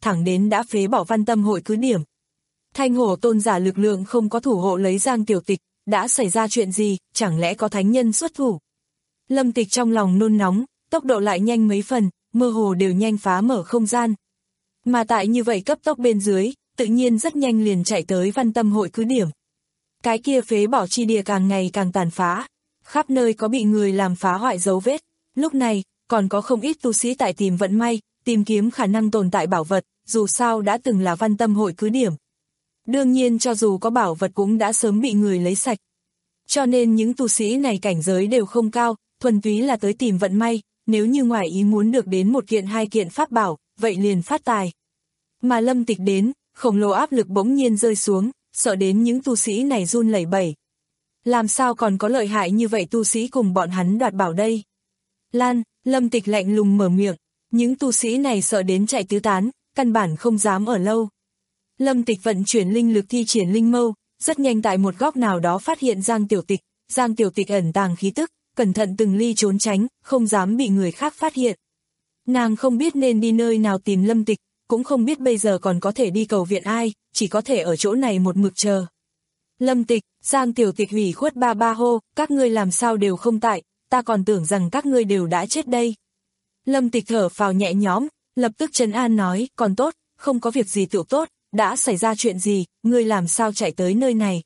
thẳng đến đã phế bỏ Văn Tâm hội cứ điểm. Thanh hổ tôn giả lực lượng không có thủ hộ lấy Giang Tiểu Tịch, đã xảy ra chuyện gì, chẳng lẽ có thánh nhân xuất thủ? Lâm Tịch trong lòng nôn nóng, tốc độ lại nhanh mấy phần, mơ hồ đều nhanh phá mở không gian. Mà tại như vậy cấp tốc bên dưới, tự nhiên rất nhanh liền chạy tới Văn Tâm hội cứ điểm. Cái kia phế bỏ chi địa càng ngày càng tàn phá, khắp nơi có bị người làm phá hoại dấu vết. Lúc này, còn có không ít tu sĩ tại tìm vận may, tìm kiếm khả năng tồn tại bảo vật, dù sao đã từng là Văn Tâm hội cứ điểm. Đương nhiên cho dù có bảo vật cũng đã sớm bị người lấy sạch. Cho nên những tu sĩ này cảnh giới đều không cao, thuần túy là tới tìm vận may, nếu như ngoài ý muốn được đến một kiện hai kiện pháp bảo, vậy liền phát tài. Mà Lâm Tịch đến, khổng lồ áp lực bỗng nhiên rơi xuống, sợ đến những tu sĩ này run lẩy bẩy. Làm sao còn có lợi hại như vậy tu sĩ cùng bọn hắn đoạt bảo đây? Lan, Lâm Tịch lạnh lùng mở miệng, những tu sĩ này sợ đến chạy tứ tán, căn bản không dám ở lâu. Lâm Tịch vận chuyển linh lực thi triển linh mâu, rất nhanh tại một góc nào đó phát hiện Giang Tiểu Tịch, Giang Tiểu Tịch ẩn tàng khí tức, cẩn thận từng ly trốn tránh, không dám bị người khác phát hiện. Nàng không biết nên đi nơi nào tìm Lâm Tịch, cũng không biết bây giờ còn có thể đi cầu viện ai, chỉ có thể ở chỗ này một mực chờ. Lâm Tịch, Giang Tiểu Tịch hủy khuất ba ba hô, các ngươi làm sao đều không tại, ta còn tưởng rằng các ngươi đều đã chết đây. Lâm Tịch thở phào nhẹ nhõm, lập tức trấn an nói, còn tốt, không có việc gì tựu tốt, đã xảy ra chuyện gì, ngươi làm sao chạy tới nơi này.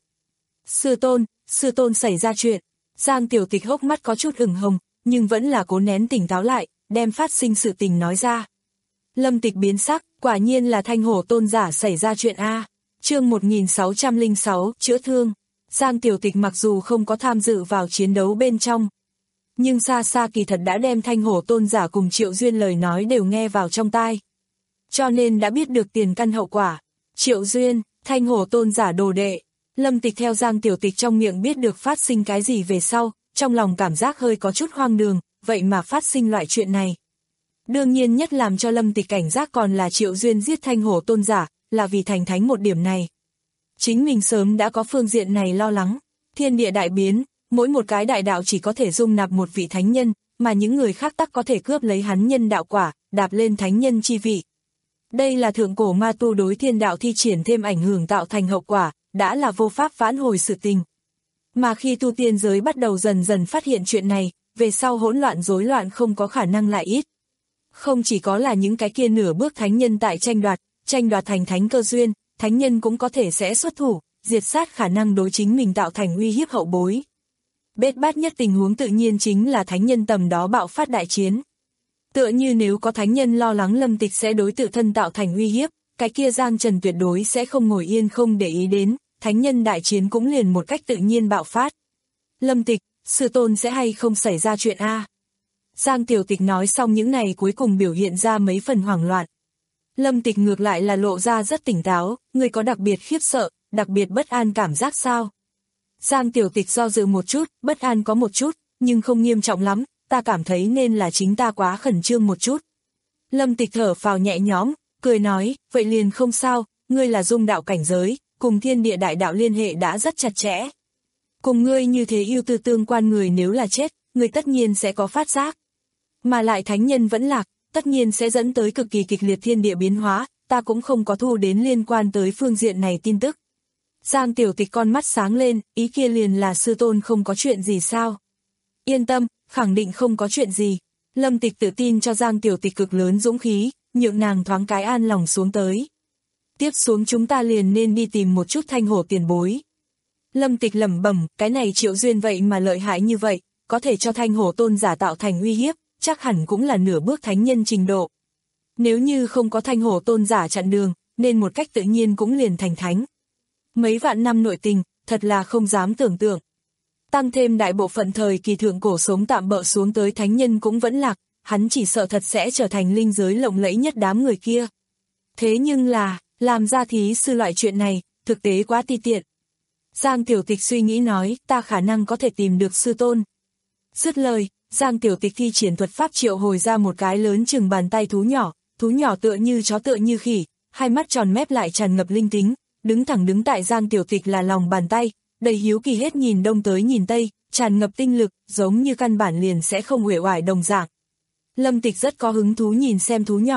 Sư tôn, sư tôn xảy ra chuyện, Giang Tiểu Tịch hốc mắt có chút ửng hồng, nhưng vẫn là cố nén tỉnh táo lại, đem phát sinh sự tình nói ra. Lâm Tịch biến sắc, quả nhiên là Thanh hổ tôn giả xảy ra chuyện A. Chương một nghìn sáu trăm lẻ sáu, chữa thương. Giang Tiểu Tịch mặc dù không có tham dự vào chiến đấu bên trong, nhưng xa xa kỳ thật đã đem Thanh hổ tôn giả cùng Triệu Duyên lời nói đều nghe vào trong tai. Cho nên đã biết được tiền căn hậu quả. Triệu Duyên, Thanh hổ tôn giả đồ đệ. Lâm Tịch theo Giang Tiểu Tịch trong miệng biết được phát sinh cái gì về sau, trong lòng cảm giác hơi có chút hoang đường, vậy mà phát sinh loại chuyện này. Đương nhiên nhất làm cho Lâm Tịch cảnh giác còn là Triệu Duyên giết Thanh hổ tôn giả, là vì thành thánh một điểm này. Chính mình sớm đã có phương diện này lo lắng, thiên địa đại biến, mỗi một cái đại đạo chỉ có thể dung nạp một vị thánh nhân, mà những người khác tắc có thể cướp lấy hắn nhân đạo quả, đạp lên thánh nhân chi vị. Đây là thượng cổ ma tu đối thiên đạo thi triển thêm ảnh hưởng tạo thành hậu quả, đã là vô pháp vãn hồi sự tình. Mà khi tu tiên giới bắt đầu dần dần phát hiện chuyện này, về sau hỗn loạn rối loạn không có khả năng lại ít. Không chỉ có là những cái kia nửa bước thánh nhân tại tranh đoạt, tranh đoạt thành thánh cơ duyên, thánh nhân cũng có thể sẽ xuất thủ, diệt sát khả năng đối chính mình tạo thành uy hiếp hậu bối. Bết bát nhất tình huống tự nhiên chính là thánh nhân tầm đó bạo phát đại chiến. Tựa như nếu có thánh nhân lo lắng Lâm Tịch sẽ đối tự thân tạo thành uy hiếp, cái kia Giang Trần tuyệt đối sẽ không ngồi yên không để ý đến, thánh nhân đại chiến cũng liền một cách tự nhiên bạo phát. Lâm Tịch, sư tôn sẽ hay không xảy ra chuyện A. Giang Tiểu Tịch nói xong những này cuối cùng biểu hiện ra mấy phần hoảng loạn. Lâm Tịch ngược lại là lộ ra rất tỉnh táo, người có đặc biệt khiếp sợ, đặc biệt bất an cảm giác sao? Giang Tiểu Tịch do dự một chút, bất an có một chút, nhưng không nghiêm trọng lắm, ta cảm thấy nên là chính ta quá khẩn trương một chút. Lâm Tịch thở phào nhẹ nhõm, cười nói, vậy liền không sao, ngươi là dung đạo cảnh giới, cùng thiên địa đại đạo liên hệ đã rất chặt chẽ. Cùng ngươi như thế yêu tư tương quan người nếu là chết, ngươi tất nhiên sẽ có phát giác. Mà lại thánh nhân vẫn lạc, tất nhiên sẽ dẫn tới cực kỳ kịch liệt thiên địa biến hóa, ta cũng không có thu đến liên quan tới phương diện này tin tức. Giang Tiểu Tịch con mắt sáng lên, ý kia liền là sư tôn không có chuyện gì sao? Yên tâm, khẳng định không có chuyện gì. Lâm Tịch tự tin cho Giang Tiểu Tịch cực lớn dũng khí, nhượng nàng thoáng cái an lòng xuống tới. Tiếp xuống chúng ta liền nên đi tìm một chút Thanh hổ tiền bối. Lâm Tịch lẩm bẩm, cái này Triệu Duyên vậy mà lợi hại như vậy, có thể cho Thanh hổ tôn giả tạo thành uy hiếp, chắc hẳn cũng là nửa bước thánh nhân trình độ. Nếu như không có Thanh hổ tôn giả chặn đường, nên một cách tự nhiên cũng liền thành thánh. Mấy vạn năm nội tình, thật là không dám tưởng tượng. Tăng thêm đại bộ phận thời kỳ thượng cổ sống tạm bợ xuống tới thánh nhân cũng vẫn lạc, hắn chỉ sợ thật sẽ trở thành linh giới lộng lẫy nhất đám người kia. Thế nhưng là, làm ra thí sư loại chuyện này, thực tế quá ti tiện. Giang Tiểu Tịch suy nghĩ nói, ta khả năng có thể tìm được sư tôn. Dứt lời, Giang Tiểu Tịch thi triển thuật pháp triệu hồi ra một cái lớn chừng bàn tay thú nhỏ, thú nhỏ tựa như chó tựa như khỉ, hai mắt tròn mép lại tràn ngập linh tính, đứng thẳng đứng tại Giang Tiểu Tịch là lòng bàn tay, đầy hiếu kỳ hết nhìn đông tới nhìn tây, tràn ngập tinh lực, giống như căn bản liền sẽ không uể oải đồng dạng. Lâm Tịch rất có hứng thú nhìn xem thú nhỏ,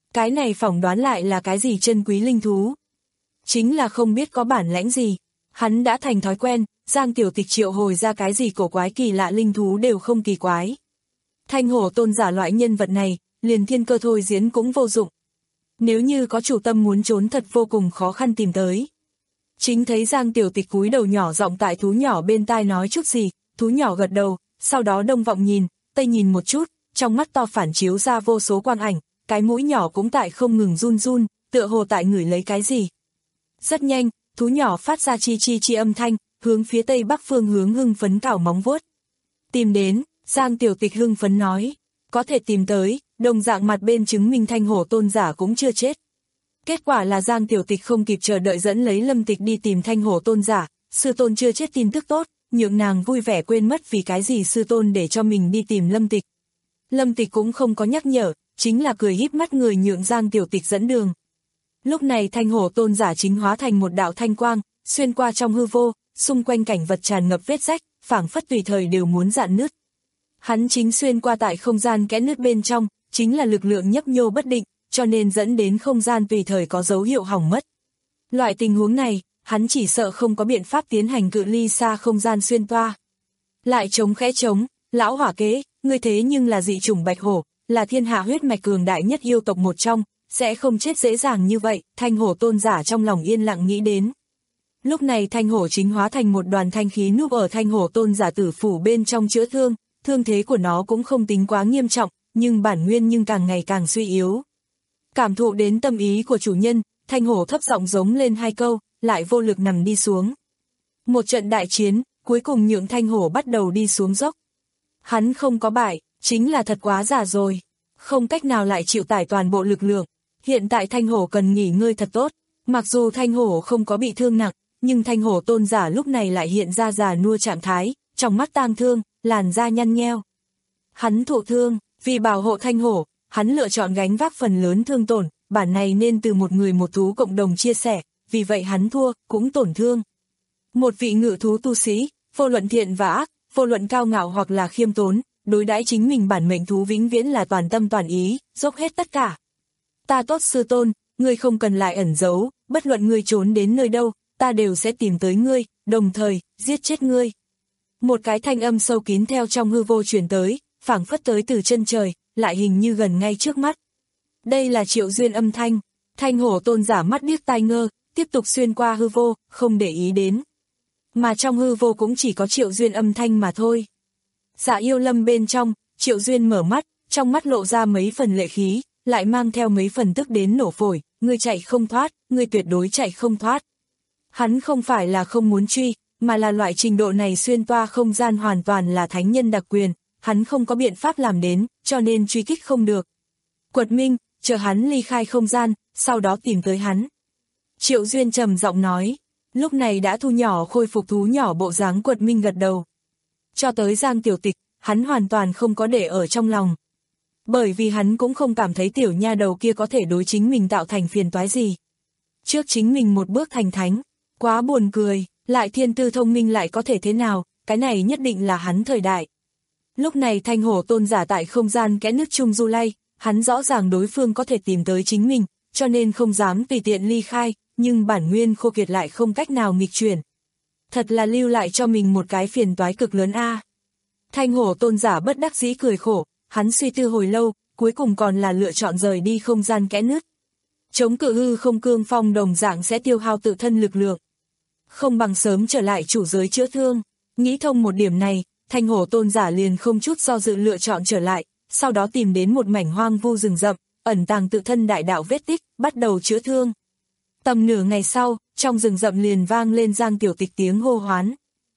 Cái này phỏng đoán lại là cái gì chân quý linh thú. Chính là không biết có bản lãnh gì. Hắn đã thành thói quen, Giang Tiểu Tịch triệu hồi ra cái gì cổ quái kỳ lạ linh thú đều không kỳ quái. Thanh hổ tôn giả loại nhân vật này, liền thiên cơ thôi diễn cũng vô dụng. Nếu như có chủ tâm muốn trốn thật vô cùng khó khăn tìm tới. Chính thấy Giang Tiểu Tịch cúi đầu nhỏ giọng tại thú nhỏ bên tai nói chút gì, thú nhỏ gật đầu, sau đó đông vọng nhìn, tây nhìn một chút, trong mắt to phản chiếu ra vô số quang ảnh, cái mũi nhỏ cũng tại không ngừng run run, tựa hồ tại ngửi lấy cái gì. Rất nhanh, thú nhỏ phát ra chi chi chi âm thanh, hướng phía tây bắc phương hướng hưng phấn cào móng vuốt. Tìm đến, Giang Tiểu Tịch hưng phấn nói, có thể tìm tới, đồng dạng mặt bên chứng minh thanh hổ tôn giả cũng chưa chết. Kết quả là Giang Tiểu Tịch không kịp chờ đợi dẫn lấy Lâm Tịch đi tìm thanh hổ tôn giả, sư tôn chưa chết tin tức tốt, nhượng nàng vui vẻ quên mất vì cái gì sư tôn để cho mình đi tìm Lâm Tịch. Lâm Tịch cũng không có nhắc nhở, chính là cười híp mắt người nhượng Giang Tiểu Tịch dẫn đường. Lúc này thanh hổ tôn giả chính hóa thành một đạo thanh quang, xuyên qua trong hư vô, xung quanh cảnh vật tràn ngập vết rách, phảng phất tùy thời đều muốn rạn nứt. Hắn chính xuyên qua tại không gian kẽ nứt bên trong, chính là lực lượng nhấp nhô bất định, cho nên dẫn đến không gian tùy thời có dấu hiệu hỏng mất. Loại tình huống này, hắn chỉ sợ không có biện pháp tiến hành cự ly xa không gian xuyên toa. Lại chống khẽ chống, lão hỏa kế, ngươi thế nhưng là dị chủng bạch hổ, là thiên hạ huyết mạch cường đại nhất yêu tộc một trong, sẽ không chết dễ dàng như vậy, thanh hổ tôn giả trong lòng yên lặng nghĩ đến. Lúc này thanh hổ chính hóa thành một đoàn thanh khí núp ở thanh hổ tôn giả tử phủ bên trong chữa thương, thương thế của nó cũng không tính quá nghiêm trọng, nhưng bản nguyên nhưng càng ngày càng suy yếu. Cảm thụ đến tâm ý của chủ nhân, thanh hổ thấp giọng giống lên hai câu, lại vô lực nằm đi xuống. Một trận đại chiến, cuối cùng nhượng thanh hổ bắt đầu đi xuống dốc. Hắn không có bại, chính là thật quá già rồi, không cách nào lại chịu tải toàn bộ lực lượng. Hiện tại thanh hổ cần nghỉ ngơi thật tốt, mặc dù thanh hổ không có bị thương nặng, nhưng thanh hổ tôn giả lúc này lại hiện ra già nua trạng thái, trong mắt tang thương, làn da nhăn nheo. Hắn thụ thương, vì bảo hộ thanh hổ, hắn lựa chọn gánh vác phần lớn thương tổn, bản này nên từ một người một thú cộng đồng chia sẻ, vì vậy hắn thua, cũng tổn thương. Một vị ngự thú tu sĩ, vô luận thiện và ác, vô luận cao ngạo hoặc là khiêm tốn, đối đãi chính mình bản mệnh thú vĩnh viễn là toàn tâm toàn ý, dốc hết tất cả. Ta tốt sư tôn, ngươi không cần lại ẩn giấu, bất luận ngươi trốn đến nơi đâu, ta đều sẽ tìm tới ngươi, đồng thời, giết chết ngươi. Một cái thanh âm sâu kín theo trong hư vô truyền tới, phảng phất tới từ chân trời, lại hình như gần ngay trước mắt. Đây là Triệu Duyên âm thanh, thanh hổ tôn giả mắt điếc tai ngơ, tiếp tục xuyên qua hư vô, không để ý đến. Mà trong hư vô cũng chỉ có Triệu Duyên âm thanh mà thôi. Dạ yêu lâm bên trong, Triệu Duyên mở mắt, trong mắt lộ ra mấy phần lệ khí, lại mang theo mấy phần tức đến nổ phổi, ngươi chạy không thoát, ngươi tuyệt đối chạy không thoát. Hắn không phải là không muốn truy, mà là loại trình độ này xuyên toa không gian hoàn toàn là thánh nhân đặc quyền, hắn không có biện pháp làm đến, cho nên truy kích không được. Quật Minh, chờ hắn ly khai không gian, sau đó tìm tới hắn. Triệu Duyên trầm giọng nói, lúc này đã thu nhỏ khôi phục thú nhỏ bộ dáng Quật Minh gật đầu. Cho tới Giang Tiểu Tịch, hắn hoàn toàn không có để ở trong lòng. Bởi vì hắn cũng không cảm thấy tiểu nha đầu kia có thể đối chính mình tạo thành phiền toái gì. Trước chính mình một bước thành thánh, quá buồn cười, lại thiên tư thông minh lại có thể thế nào, cái này nhất định là hắn thời đại. Lúc này thanh hổ tôn giả tại không gian kẽ nứt chung du lay, hắn rõ ràng đối phương có thể tìm tới chính mình, cho nên không dám tùy tiện ly khai, nhưng bản nguyên khô kiệt lại không cách nào nghịch chuyển. Thật là lưu lại cho mình một cái phiền toái cực lớn a. À. Thanh hổ tôn giả bất đắc dĩ cười khổ, hắn suy tư hồi lâu, cuối cùng còn là lựa chọn rời đi không gian kẽ nứt. Chống cự hư không cương phong đồng dạng sẽ tiêu hao tự thân lực lượng. Không bằng sớm trở lại chủ giới chữa thương. Nghĩ thông một điểm này, thanh hổ tôn giả liền không chút do dự lựa chọn trở lại, sau đó tìm đến một mảnh hoang vu rừng rậm, ẩn tàng tự thân đại đạo vết tích, bắt đầu chữa thương. Tầm nửa ngày sau, trong rừng rậm liền vang lên Giang Tiểu Tịch tiếng hô hoán.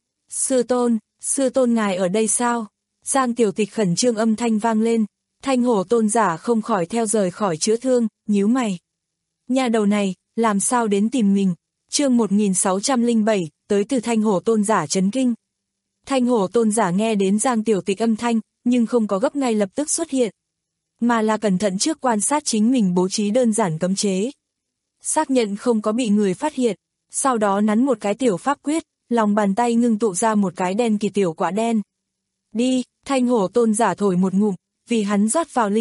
Sư tôn, sư tôn ngài ở đây sao? Giang Tiểu Tịch khẩn trương âm thanh vang lên, thanh hổ tôn giả không khỏi theo rời khỏi chữa thương, nhíu mày. Nhà đầu này, làm sao đến tìm mình? Chương một nghìn sáu trăm lẻ bảy, tới từ thanh hổ tôn giả chấn kinh. Thanh hổ tôn giả nghe đến Giang Tiểu Tịch âm thanh, nhưng không có gấp ngay lập tức xuất hiện, mà là cẩn thận trước quan sát chính mình bố trí đơn giản cấm chế. Xác nhận không có bị người phát hiện, sau đó nắn một cái tiểu pháp quyết, lòng bàn tay ngưng tụ ra một cái đen kỳ tiểu quả đen. Đi, thanh hổ tôn giả thổi một ngụm, vì hắn rót vào linh lực,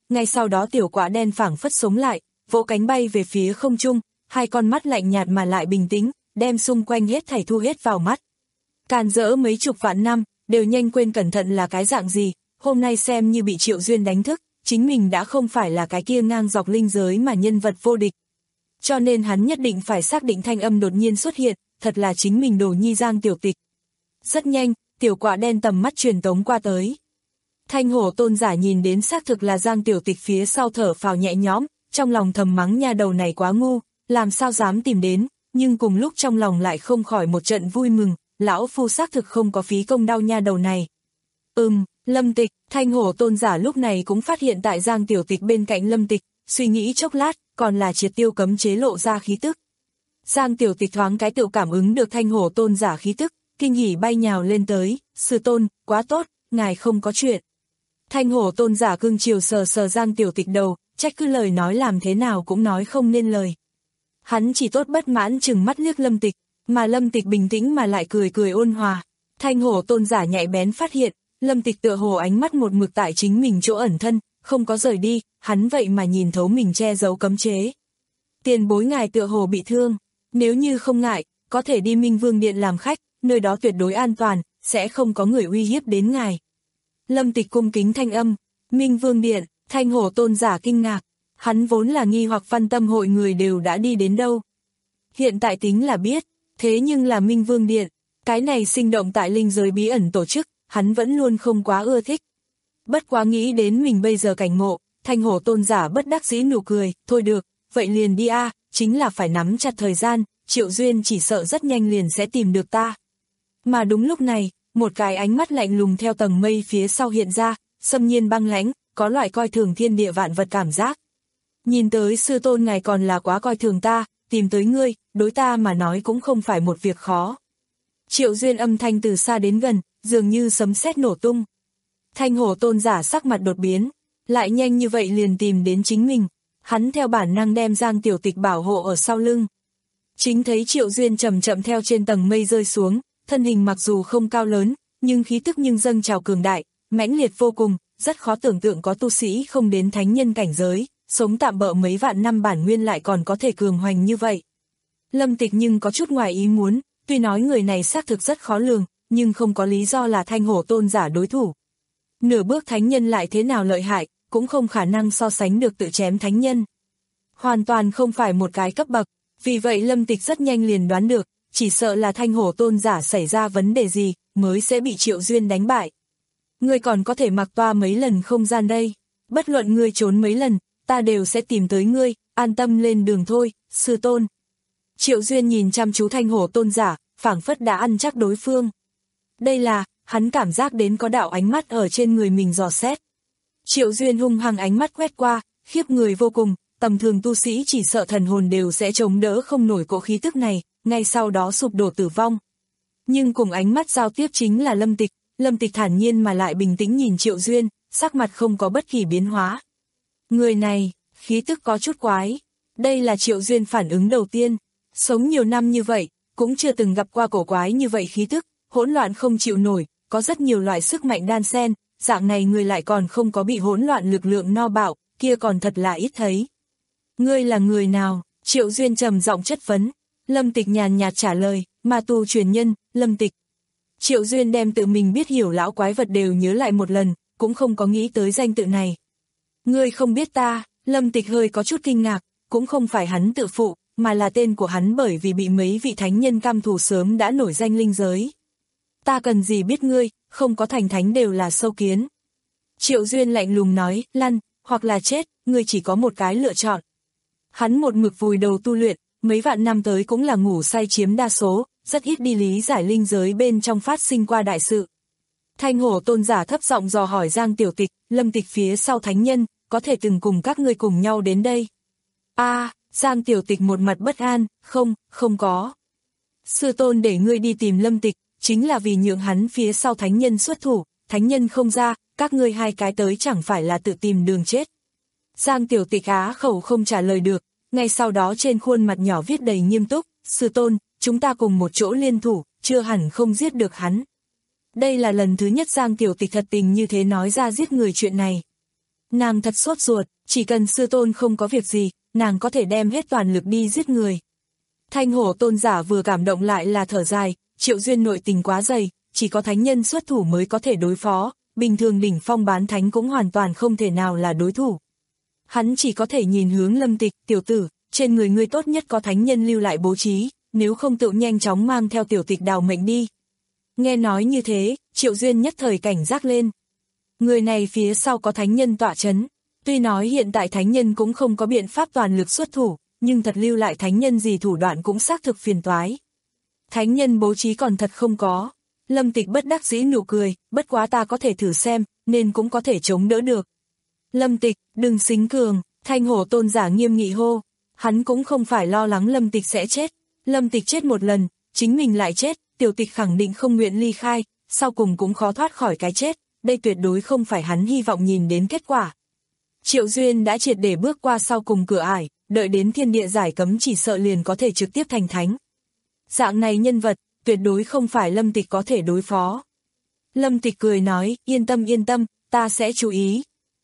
ngay sau đó tiểu quả đen phảng phất sống lại, vỗ cánh bay về phía không trung, hai con mắt lạnh nhạt mà lại bình tĩnh, đem xung quanh hết thảy thu hết vào mắt. Càn rỡ mấy chục vạn năm, đều nhanh quên cẩn thận là cái dạng gì, hôm nay xem như bị Triệu Duyên đánh thức, chính mình đã không phải là cái kia ngang dọc linh giới mà nhân vật vô địch. Cho nên hắn nhất định phải xác định thanh âm đột nhiên xuất hiện, thật là chính mình đồ nhi Giang Tiểu Tịch. Rất nhanh, tiểu quả đen tầm mắt truyền tống qua tới. Thanh hổ tôn giả nhìn đến xác thực là Giang Tiểu Tịch phía sau thở phào nhẹ nhõm, trong lòng thầm mắng nha đầu này quá ngu, làm sao dám tìm đến, nhưng cùng lúc trong lòng lại không khỏi một trận vui mừng, lão phu xác thực không có phí công đau nha đầu này. Ừm, Lâm Tịch, thanh hổ tôn giả lúc này cũng phát hiện tại Giang Tiểu Tịch bên cạnh Lâm Tịch, suy nghĩ chốc lát, còn là triệt tiêu cấm chế lộ ra khí tức. Giang Tiểu Tịch thoáng cái tự cảm ứng được thanh hổ tôn giả khí tức, kinh hỉ bay nhào lên tới, sư tôn, quá tốt, ngài không có chuyện. Thanh hổ tôn giả cưng chiều sờ sờ Giang Tiểu Tịch đầu, trách cứ lời nói làm thế nào cũng nói không nên lời. Hắn chỉ tốt bất mãn chừng mắt liếc Lâm Tịch, mà Lâm Tịch bình tĩnh mà lại cười cười ôn hòa. Thanh hổ tôn giả nhạy bén phát hiện, Lâm Tịch tựa hồ ánh mắt một mực tại chính mình chỗ ẩn thân, không có rời đi, hắn vậy mà nhìn thấu mình che giấu cấm chế. Tiền bối ngài tựa hồ bị thương, nếu như không ngại, có thể đi Minh Vương Điện làm khách, nơi đó tuyệt đối an toàn, sẽ không có người uy hiếp đến ngài. Lâm Tịch cung kính thanh âm, Minh Vương Điện, thanh hổ tôn giả kinh ngạc, hắn vốn là nghi hoặc văn tâm hội người đều đã đi đến đâu. Hiện tại tính là biết, thế nhưng là Minh Vương Điện, cái này sinh động tại linh giới bí ẩn tổ chức, hắn vẫn luôn không quá ưa thích. Bất quá nghĩ đến mình bây giờ cảnh ngộ, thanh hổ tôn giả bất đắc dĩ nụ cười, thôi được, vậy liền đi a, chính là phải nắm chặt thời gian, Triệu Duyên chỉ sợ rất nhanh liền sẽ tìm được ta. Mà đúng lúc này, một cái ánh mắt lạnh lùng theo tầng mây phía sau hiện ra, xâm nhiên băng lãnh, có loại coi thường thiên địa vạn vật cảm giác. Nhìn tới sư tôn ngài còn là quá coi thường ta, tìm tới ngươi, đối ta mà nói cũng không phải một việc khó. Triệu Duyên âm thanh từ xa đến gần, dường như sấm sét nổ tung. Thanh hổ tôn giả sắc mặt đột biến, lại nhanh như vậy liền tìm đến chính mình, hắn theo bản năng đem Giang Tiểu Tịch bảo hộ ở sau lưng. Chính thấy Triệu Duyên chậm chậm theo trên tầng mây rơi xuống, thân hình mặc dù không cao lớn, nhưng khí tức nhưng dâng trào cường đại, mãnh liệt vô cùng, rất khó tưởng tượng có tu sĩ không đến thánh nhân cảnh giới, sống tạm bợ mấy vạn năm bản nguyên lại còn có thể cường hoành như vậy. Lâm Tịch nhưng có chút ngoài ý muốn, tuy nói người này xác thực rất khó lường, nhưng không có lý do là thanh hổ tôn giả đối thủ. Nửa bước thánh nhân lại thế nào lợi hại, cũng không khả năng so sánh được tự chém thánh nhân. Hoàn toàn không phải một cái cấp bậc, vì vậy Lâm Tịch rất nhanh liền đoán được, chỉ sợ là thanh hổ tôn giả xảy ra vấn đề gì, mới sẽ bị Triệu Duyên đánh bại. Ngươi còn có thể mặc toa mấy lần không gian đây, bất luận ngươi trốn mấy lần, ta đều sẽ tìm tới ngươi, an tâm lên đường thôi, sư tôn. Triệu Duyên nhìn chăm chú thanh hổ tôn giả, phảng phất đã ăn chắc đối phương. Đây là, hắn cảm giác đến có đạo ánh mắt ở trên người mình dò xét. Triệu Duyên hung hăng ánh mắt quét qua, khiếp người vô cùng, tầm thường tu sĩ chỉ sợ thần hồn đều sẽ chống đỡ không nổi cỗ khí tức này, ngay sau đó sụp đổ tử vong. Nhưng cùng ánh mắt giao tiếp chính là Lâm Tịch, Lâm Tịch thản nhiên mà lại bình tĩnh nhìn Triệu Duyên, sắc mặt không có bất kỳ biến hóa. Người này, khí tức có chút quái. Đây là Triệu Duyên phản ứng đầu tiên. Sống nhiều năm như vậy, cũng chưa từng gặp qua cổ quái như vậy khí tức, hỗn loạn không chịu nổi, có rất nhiều loại sức mạnh đan xen, dạng này người lại còn không có bị hỗn loạn lực lượng no bạo, kia còn thật là ít thấy. Ngươi là người nào? Triệu Duyên trầm giọng chất vấn. Lâm Tịch nhàn nhạt trả lời, ma tu truyền nhân, Lâm Tịch. Triệu Duyên đem tự mình biết hiểu lão quái vật đều nhớ lại một lần, cũng không có nghĩ tới danh tự này. Ngươi không biết ta, Lâm Tịch hơi có chút kinh ngạc, cũng không phải hắn tự phụ, mà là tên của hắn bởi vì bị mấy vị thánh nhân căm thù sớm đã nổi danh linh giới. Ta cần gì biết ngươi, không có thành thánh đều là sâu kiến. Triệu Duyên lạnh lùng nói, lăn, hoặc là chết, ngươi chỉ có một cái lựa chọn. Hắn một mực vùi đầu tu luyện, mấy vạn năm tới cũng là ngủ say chiếm đa số, rất ít đi lý giải linh giới bên trong phát sinh qua đại sự. Thanh hổ tôn giả thấp giọng dò hỏi Giang Tiểu Tịch, Lâm Tịch phía sau thánh nhân, có thể từng cùng các ngươi cùng nhau đến đây. A, à, Giang Tiểu Tịch một mặt bất an, không, không có. Sư tôn để ngươi đi tìm Lâm Tịch, chính là vì nhượng hắn phía sau thánh nhân xuất thủ, thánh nhân không ra, các ngươi hai cái tới chẳng phải là tự tìm đường chết. Giang Tiểu Tịch á khẩu không trả lời được, ngay sau đó trên khuôn mặt nhỏ viết đầy nghiêm túc, sư tôn, chúng ta cùng một chỗ liên thủ, chưa hẳn không giết được hắn. Đây là lần thứ nhất Giang Tiểu Tịch thật tình như thế nói ra giết người chuyện này. Nàng thật sốt ruột, chỉ cần sư tôn không có việc gì, nàng có thể đem hết toàn lực đi giết người. Thanh hổ tôn giả vừa cảm động lại là thở dài, Triệu Duyên nội tình quá dày, chỉ có thánh nhân xuất thủ mới có thể đối phó, bình thường đỉnh phong bán thánh cũng hoàn toàn không thể nào là đối thủ. Hắn chỉ có thể nhìn hướng Lâm Tịch, tiểu tử, trên người ngươi tốt nhất có thánh nhân lưu lại bố trí, nếu không tự nhanh chóng mang theo tiểu tịch đào mệnh đi. Nghe nói như thế, Triệu Duyên nhất thời cảnh giác lên. Người này phía sau có thánh nhân tọa chấn, tuy nói hiện tại thánh nhân cũng không có biện pháp toàn lực xuất thủ, nhưng thật lưu lại thánh nhân gì thủ đoạn cũng xác thực phiền toái. Thánh nhân bố trí còn thật không có. Lâm Tịch bất đắc dĩ nụ cười, bất quá ta có thể thử xem, nên cũng có thể chống đỡ được. Lâm Tịch, đừng xính cường, Thanh hổ tôn giả nghiêm nghị hô. Hắn cũng không phải lo lắng Lâm Tịch sẽ chết. Lâm Tịch chết một lần, chính mình lại chết, tiểu tịch khẳng định không nguyện ly khai, sau cùng cũng khó thoát khỏi cái chết, đây tuyệt đối không phải hắn hy vọng nhìn đến kết quả. Triệu Duyên đã triệt để bước qua sau cùng cửa ải, đợi đến thiên địa giải cấm chỉ sợ liền có thể trực tiếp thành thánh. Dạng này nhân vật, tuyệt đối không phải Lâm Tịch có thể đối phó. Lâm Tịch cười nói, yên tâm yên tâm, ta sẽ chú ý.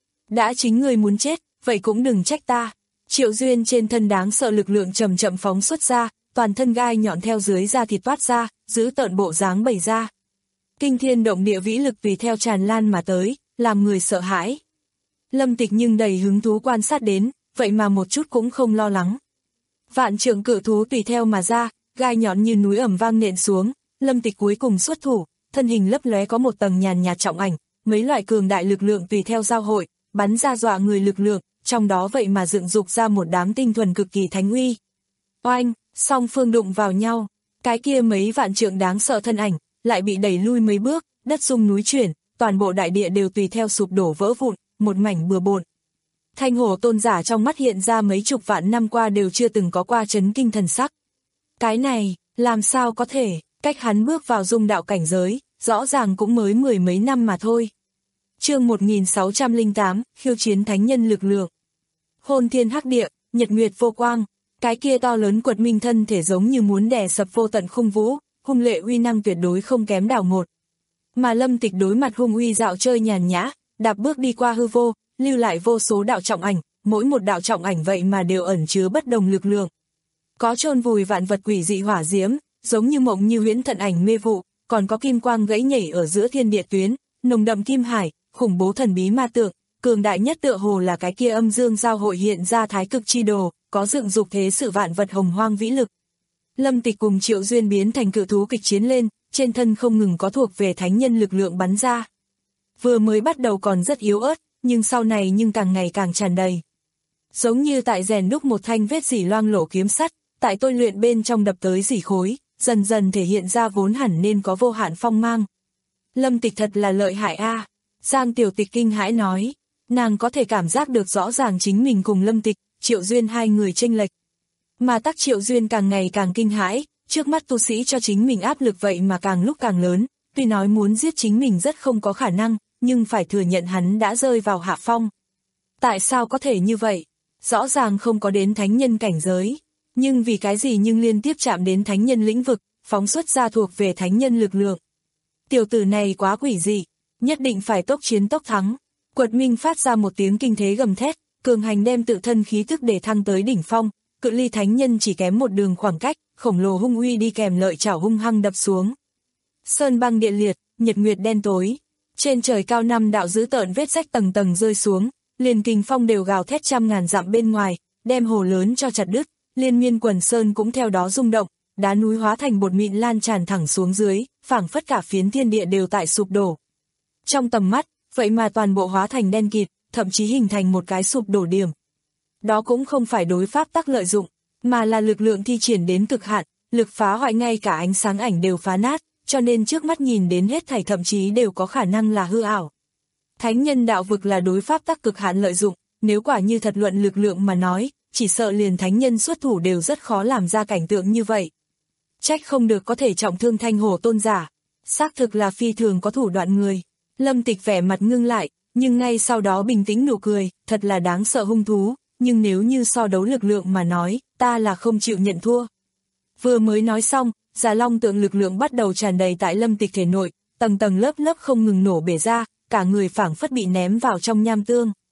Đã chính người muốn chết, vậy cũng đừng trách ta. Triệu Duyên trên thân đáng sợ lực lượng chậm chậm phóng xuất ra, toàn thân gai nhọn theo dưới da thịt toát ra, giữ tợn bộ dáng bày ra. Kinh thiên động địa vĩ lực tùy theo tràn lan mà tới, làm người sợ hãi. Lâm Tịch nhưng đầy hứng thú quan sát đến, vậy mà một chút cũng không lo lắng. Vạn trượng cự thú tùy theo mà ra, gai nhọn như núi ẩm vang nện xuống, Lâm Tịch cuối cùng xuất thủ, thân hình lấp lóe có một tầng nhàn nhạt trọng ảnh, mấy loại cường đại lực lượng tùy theo giao hội, bắn ra dọa người lực lượng, trong đó vậy mà dựng dục ra một đám tinh thuần cực kỳ thánh uy. Oanh, song phương đụng vào nhau, cái kia mấy vạn trượng đáng sợ thân ảnh, lại bị đẩy lui mấy bước, đất rung núi chuyển, toàn bộ đại địa đều tùy theo sụp đổ vỡ vụn, một mảnh bừa bộn. Thanh hổ tôn giả trong mắt hiện ra mấy chục vạn năm qua đều chưa từng có qua chấn kinh thần sắc. Cái này, làm sao có thể, cách hắn bước vào dung đạo cảnh giới, rõ ràng cũng mới mười mấy năm mà thôi. Chương một nghìn sáu trăm lẻ tám, khiêu chiến thánh nhân lực lượng. Hôn thiên hắc địa, nhật nguyệt vô quang, cái kia to lớn quật minh thân thể giống như muốn đè sập vô tận khung vũ, hung lệ uy năng tuyệt đối không kém đảo ngột. Mà Lâm Tịch đối mặt hung uy dạo chơi nhàn nhã, đạp bước đi qua hư vô, lưu lại vô số đạo trọng ảnh, mỗi một đạo trọng ảnh vậy mà đều ẩn chứa bất đồng lực lượng. Có chôn vùi vạn vật quỷ dị hỏa diễm, giống như mộng như huyễn thận ảnh mê vụ, còn có kim quang gãy nhảy ở giữa thiên địa tuyến, nồng đậm kim hải, khủng bố thần bí ma tượng, cường đại nhất tựa hồ là cái kia âm dương giao hội hiện ra thái cực chi đồ, có dựng dục thế sự vạn vật hồng hoang vĩ lực. Lâm Tịch cùng Triệu Duyên biến thành cự thú kịch chiến lên, trên thân không ngừng có thuộc về thánh nhân lực lượng bắn ra. Vừa mới bắt đầu còn rất yếu ớt, nhưng sau này nhưng càng ngày càng tràn đầy. Giống như tại rèn đúc một thanh vết dỉ loang lổ kiếm sắt, tại tôi luyện bên trong đập tới dỉ khối, dần dần thể hiện ra vốn hẳn nên có vô hạn phong mang. Lâm Tịch thật là lợi hại a. À. Giang Tiểu Tịch kinh hãi nói, nàng có thể cảm giác được rõ ràng chính mình cùng Lâm Tịch, Triệu Duyên hai người chênh lệch. Mà Tắc Triệu Duyên càng ngày càng kinh hãi, trước mắt tu sĩ cho chính mình áp lực vậy mà càng lúc càng lớn, tuy nói muốn giết chính mình rất không có khả năng, nhưng phải thừa nhận hắn đã rơi vào hạ phong. Tại sao có thể như vậy? Rõ ràng không có đến thánh nhân cảnh giới, nhưng vì cái gì nhưng liên tiếp chạm đến thánh nhân lĩnh vực, phóng xuất ra thuộc về thánh nhân lực lượng. Tiểu tử này quá quỷ dị, nhất định phải tốc chiến tốc thắng. Quật Minh phát ra một tiếng kinh thế gầm thét, cường hành đem tự thân khí thức để thăng tới đỉnh phong, cự ly thánh nhân chỉ kém một đường khoảng cách, khổng lồ hung uy đi kèm lợi chảo hung hăng đập xuống. Sơn băng địa liệt, nhật nguyệt đen tối, trên trời cao năm đạo dữ tợn vết rách tầng tầng rơi xuống, liền kình phong đều gào thét trăm ngàn dặm bên ngoài, đem hồ lớn cho chặt đứt, liên miên quần sơn cũng theo đó rung động, đá núi hóa thành bột mịn lan tràn thẳng xuống dưới, phảng phất cả phiến thiên địa đều tại sụp đổ. Trong tầm mắt, vậy mà toàn bộ hóa thành đen kịt, thậm chí hình thành một cái sụp đổ điểm. Đó cũng không phải đối pháp tắc lợi dụng, mà là lực lượng thi triển đến cực hạn, lực phá hoại ngay cả ánh sáng ảnh đều phá nát, cho nên trước mắt nhìn đến hết thảy thậm chí đều có khả năng là hư ảo. Thánh nhân đạo vực là đối pháp tắc cực hạn lợi dụng, nếu quả như thật luận lực lượng mà nói, chỉ sợ liền thánh nhân xuất thủ đều rất khó làm ra cảnh tượng như vậy. Trách không được có thể trọng thương Thanh hổ tôn giả, xác thực là phi thường có thủ đoạn người. Lâm Tịch vẻ mặt ngưng lại, nhưng ngay sau đó bình tĩnh nụ cười, thật là đáng sợ hung thú, nhưng nếu như so đấu lực lượng mà nói, ta là không chịu nhận thua. Vừa mới nói xong, Già Long tượng lực lượng bắt đầu tràn đầy tại Lâm Tịch thể nội, tầng tầng lớp lớp không ngừng nổ bể ra, cả người phảng phất bị ném vào trong nham tương.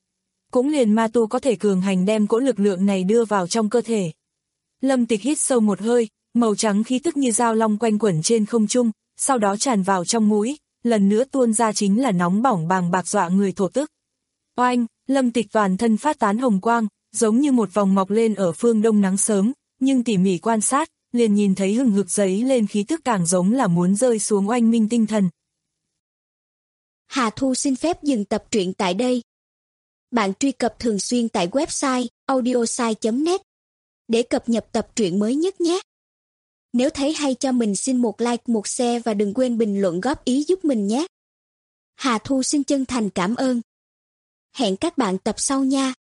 cũng liền ma tu có thể cường hành đem cỗ lực lượng này đưa vào trong cơ thể. Lâm Tịch hít sâu một hơi, màu trắng khí tức như dao long quanh quẩn trên không trung, sau đó tràn vào trong mũi, lần nữa tuôn ra chính là nóng bỏng bàng bạc dọa người thổ tức. Oanh, Lâm Tịch toàn thân phát tán hồng quang, giống như một vòng mọc lên ở phương đông nắng sớm, nhưng tỉ mỉ quan sát, liền nhìn thấy hừng hực giấy lên khí tức càng giống là muốn rơi xuống oanh minh tinh thần. Hà Thu xin phép dừng tập truyện tại đây. Bạn truy cập thường xuyên tại website audiosai chấm net để cập nhật tập truyện mới nhất nhé. Nếu thấy hay cho mình xin một like, một share và đừng quên bình luận góp ý giúp mình nhé. Hà Thu xin chân thành cảm ơn. Hẹn các bạn tập sau nha.